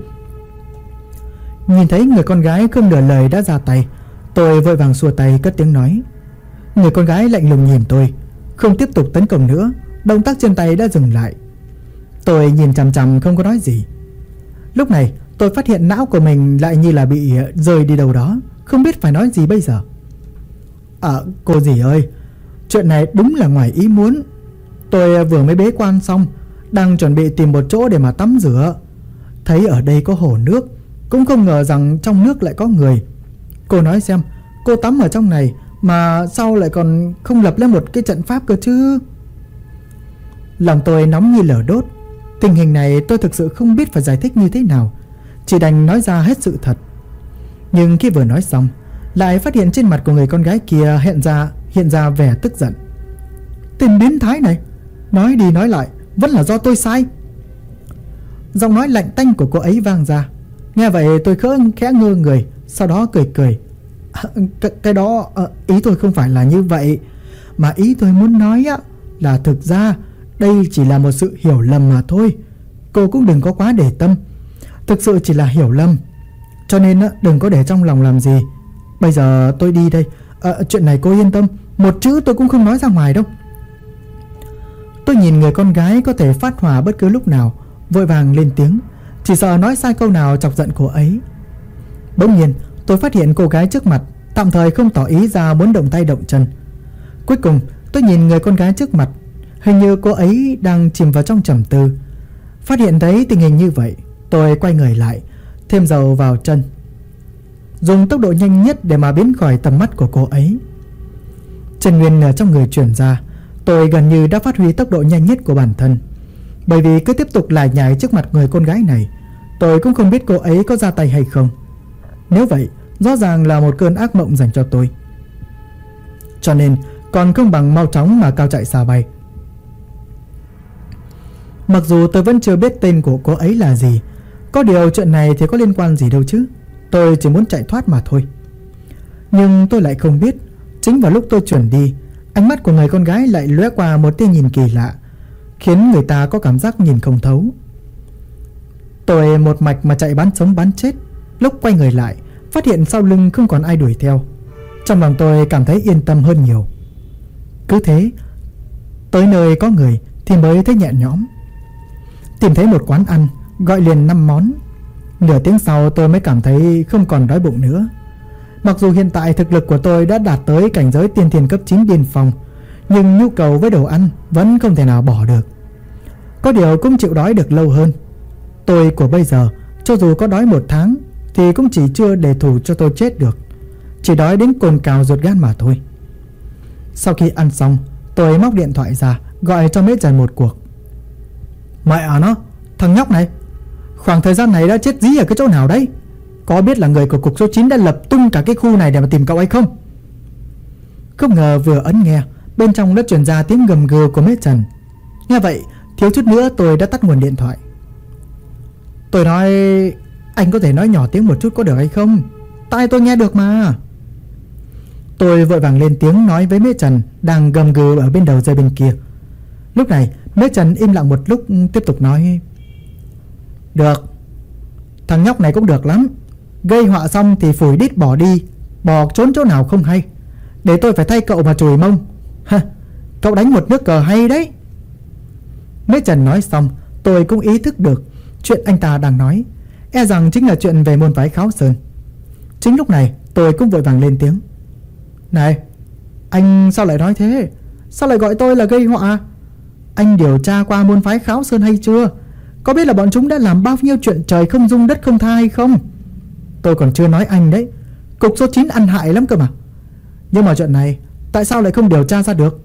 Nhìn thấy người con gái không nửa lời đã ra tay, tôi vội vàng xua tay cất tiếng nói. Người con gái lạnh lùng nhìn tôi, không tiếp tục tấn công nữa, động tác trên tay đã dừng lại. Tôi nhìn chằm chằm không có nói gì. Lúc này tôi phát hiện não của mình lại như là bị rơi đi đâu đó, không biết phải nói gì bây giờ. Cô dì ơi, chuyện này đúng là ngoài ý muốn. Tôi vừa mới bế quan xong, đang chuẩn bị tìm một chỗ để mà tắm rửa, thấy ở đây có hồ nước, cũng không ngờ rằng trong nước lại có người. Cô nói xem, cô tắm ở trong này mà sao lại còn không lập lên một cái trận pháp cơ chứ? Lòng tôi nóng như lửa đốt. Tình hình này tôi thực sự không biết phải giải thích như thế nào, chỉ đành nói ra hết sự thật. Nhưng khi vừa nói xong, lại phát hiện trên mặt của người con gái kia hiện ra vẻ tức giận. Tên biến thái này, nói đi nói lại vẫn là do tôi sai. Giọng nói lạnh tanh của cô ấy vang ra. Nghe vậy tôi khẽ ngơ người, sau đó cười. Cái đó ý tôi không phải là như vậy, mà ý tôi muốn nói là thực ra đây chỉ là một sự hiểu lầm mà thôi. Cô cũng đừng có quá để tâm, thực sự chỉ là hiểu lầm, cho nên đừng có để trong lòng làm gì. Bây giờ tôi đi đây. Chuyện này cô yên tâm, một chữ tôi cũng không nói ra ngoài đâu. Tôi nhìn người con gái có thể phát hỏa bất cứ lúc nào, vội vàng lên tiếng, chỉ sợ nói sai câu nào chọc giận cô ấy. Bỗng nhiên tôi phát hiện cô gái trước mặt tạm thời không tỏ ý ra muốn động tay động chân. Cuối cùng tôi nhìn người con gái trước mặt, hình như cô ấy đang chìm vào trong trầm tư. Phát hiện thấy tình hình như vậy, tôi quay người lại, thêm dầu vào chân, dùng tốc độ nhanh nhất để mà biến khỏi tầm mắt của cô ấy. Chân nguyên ở trong người chuyển ra, tôi gần như đã phát huy tốc độ nhanh nhất của bản thân. Bởi vì cứ tiếp tục lải nhải trước mặt người con gái này, tôi cũng không biết cô ấy có ra tay hay không. Nếu vậy, rõ ràng là một cơn ác mộng dành cho tôi. Cho nên còn không bằng mau chóng mà cao chạy xa bay. Mặc dù tôi vẫn chưa biết tên của cô ấy là gì, có điều chuyện này thì có liên quan gì đâu chứ. Tôi chỉ muốn chạy thoát mà thôi. Nhưng tôi lại không biết, chính vào lúc tôi chuẩn đi, ánh mắt của người con gái lại lóe qua một tia nhìn kỳ lạ, khiến người ta có cảm giác nhìn không thấu. Tôi một mạch mà chạy bắn sống bắn chết, Lúc quay người lại, phát hiện sau lưng không còn ai đuổi theo. Trong lòng tôi cảm thấy yên tâm hơn nhiều. Cứ thế, tới nơi có người thì mới thấy nhẹ nhõm. Tìm thấy một quán ăn, gọi liền 5 món. Nửa tiếng sau tôi mới cảm thấy không còn đói bụng nữa. Mặc dù hiện tại thực lực của tôi đã đạt tới cảnh giới tiên thiên cấp 9 điên phong, nhưng nhu cầu với đồ ăn vẫn không thể nào bỏ được. Có điều cũng chịu đói được lâu hơn. Tôi của bây giờ, cho dù có đói 1 tháng thì cũng chỉ chưa để thủ cho tôi chết được. Chỉ đói đến cồn cào ruột gan mà thôi. Sau khi ăn xong, tôi móc điện thoại ra, gọi cho Mễ Trần một cuộc. Mẹ nó, thằng nhóc này, khoảng thời gian này đã chết dí ở cái chỗ nào đấy? Có biết là người của cục số 9 đã lập tung cả cái khu này để mà tìm cậu hay không? Không ngờ vừa ấn nghe, bên trong đã truyền ra tiếng gầm gừ của Mễ Trần. Nghe vậy, thiếu chút nữa tôi đã tắt nguồn điện thoại. Tôi nói, anh có thể nói nhỏ tiếng một chút có được hay không? Tai tôi nghe được mà. Tôi vội vàng lên tiếng nói với Mễ Trần đang gầm gừ ở bên đầu dây bên kia. Lúc này Mễ Trần im lặng một lúc, tiếp tục nói. Được, thằng nhóc này cũng được lắm. Gây họa xong thì phủi đít bỏ đi, bỏ trốn chỗ nào không hay, để tôi phải thay cậu mà chùi mông. Ha, cậu đánh một nước cờ hay đấy. Mễ Trần nói xong, tôi cũng ý thức được chuyện anh ta đang nói e rằng chính là chuyện về môn phái Kháo Sơn. Chính lúc này tôi cũng vội vàng lên tiếng. Này, anh sao lại nói thế? Sao lại gọi tôi là gây họa? Anh điều tra qua môn phái Kháo Sơn hay chưa? Có biết là bọn chúng đã làm bao nhiêu chuyện trời không dung đất không tha hay không? Tôi còn chưa nói anh đấy, cục số 9 ăn hại lắm cơ mà. Nhưng mà chuyện này tại sao lại không điều tra ra được?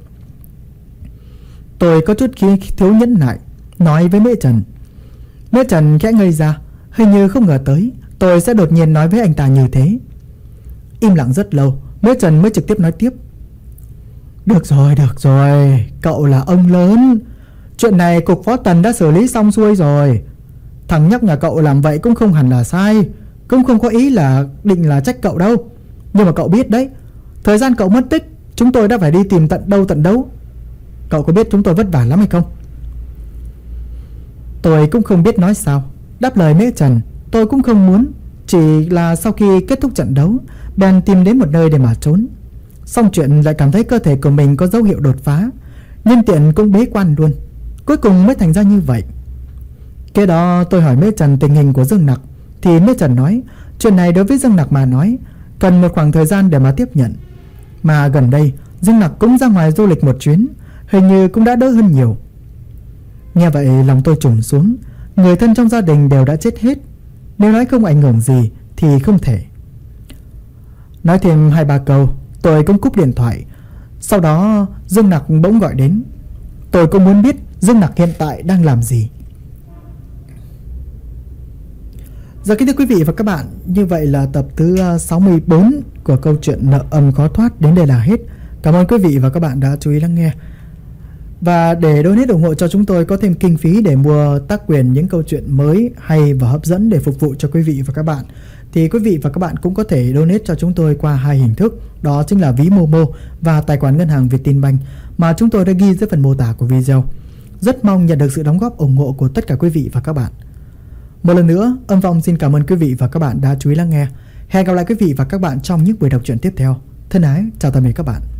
Tôi có chút khi thiếu nhẫn nại, nói với Mễ Trần. Mễ Trần khẽ ngây ra, hình như không ngờ tới tôi sẽ đột nhiên nói với anh ta như thế. Im lặng rất lâu, Mễ Trần mới trực tiếp nói tiếp. Được rồi, cậu là ông lớn. Chuyện này cục phó Tần đã xử lý xong xuôi rồi. Thằng nhóc nhà cậu làm vậy cũng không hẳn là sai, cũng không có ý là định là trách cậu đâu. Nhưng mà cậu biết đấy, thời gian cậu mất tích, chúng tôi đã phải đi tìm tận đâu. Cậu có biết chúng tôi vất vả lắm hay không? Tôi cũng không biết nói sao đáp lời Mễ Trần. Tôi cũng không muốn, chỉ là sau khi kết thúc trận đấu bèn tìm đến một nơi để mà trốn. Xong chuyện lại cảm thấy cơ thể của mình có dấu hiệu đột phá, nhân tiện cũng bế quan luôn. Cuối cùng mới thành ra như vậy. Kế đó tôi hỏi Mễ Trần tình hình của Dương Nặc, thì Mễ Trần nói chuyện này đối với Dương Nặc mà nói cần một khoảng thời gian để mà tiếp nhận. Mà gần đây Dương Nặc cũng ra ngoài du lịch một chuyến, hình như cũng đã đỡ hơn nhiều. Nghe vậy lòng tôi trùng xuống. Người thân trong gia đình đều đã chết hết, nếu nói không ảnh hưởng gì thì không thể. Nói thêm 2-3 câu, tôi cũng cúp điện thoại. Sau đó Dương Nặc bỗng gọi đến. Tôi cũng muốn biết Dương Nặc hiện tại đang làm gì. Giờ kính thưa quý vị và các bạn, như vậy là tập thứ 64 của câu chuyện Nợ Âm Khó Thoát đến đây là hết. Cảm ơn quý vị và các bạn đã chú ý lắng nghe. Và để donate ủng hộ cho chúng tôi có thêm kinh phí để mua tác quyền những câu chuyện mới hay và hấp dẫn để phục vụ cho quý vị và các bạn, thì quý vị và các bạn cũng có thể donate cho chúng tôi qua 2 hình thức. Đó chính là ví Momo và tài khoản ngân hàng Vietinbank mà chúng tôi đã ghi dưới phần mô tả của video. Rất mong nhận được sự đóng góp ủng hộ của tất cả quý vị và các bạn. Một lần nữa, Âm Vọng xin cảm ơn quý vị và các bạn đã chú ý lắng nghe. Hẹn gặp lại quý vị và các bạn trong những buổi đọc truyện tiếp theo. Thân ái, chào tạm biệt các bạn.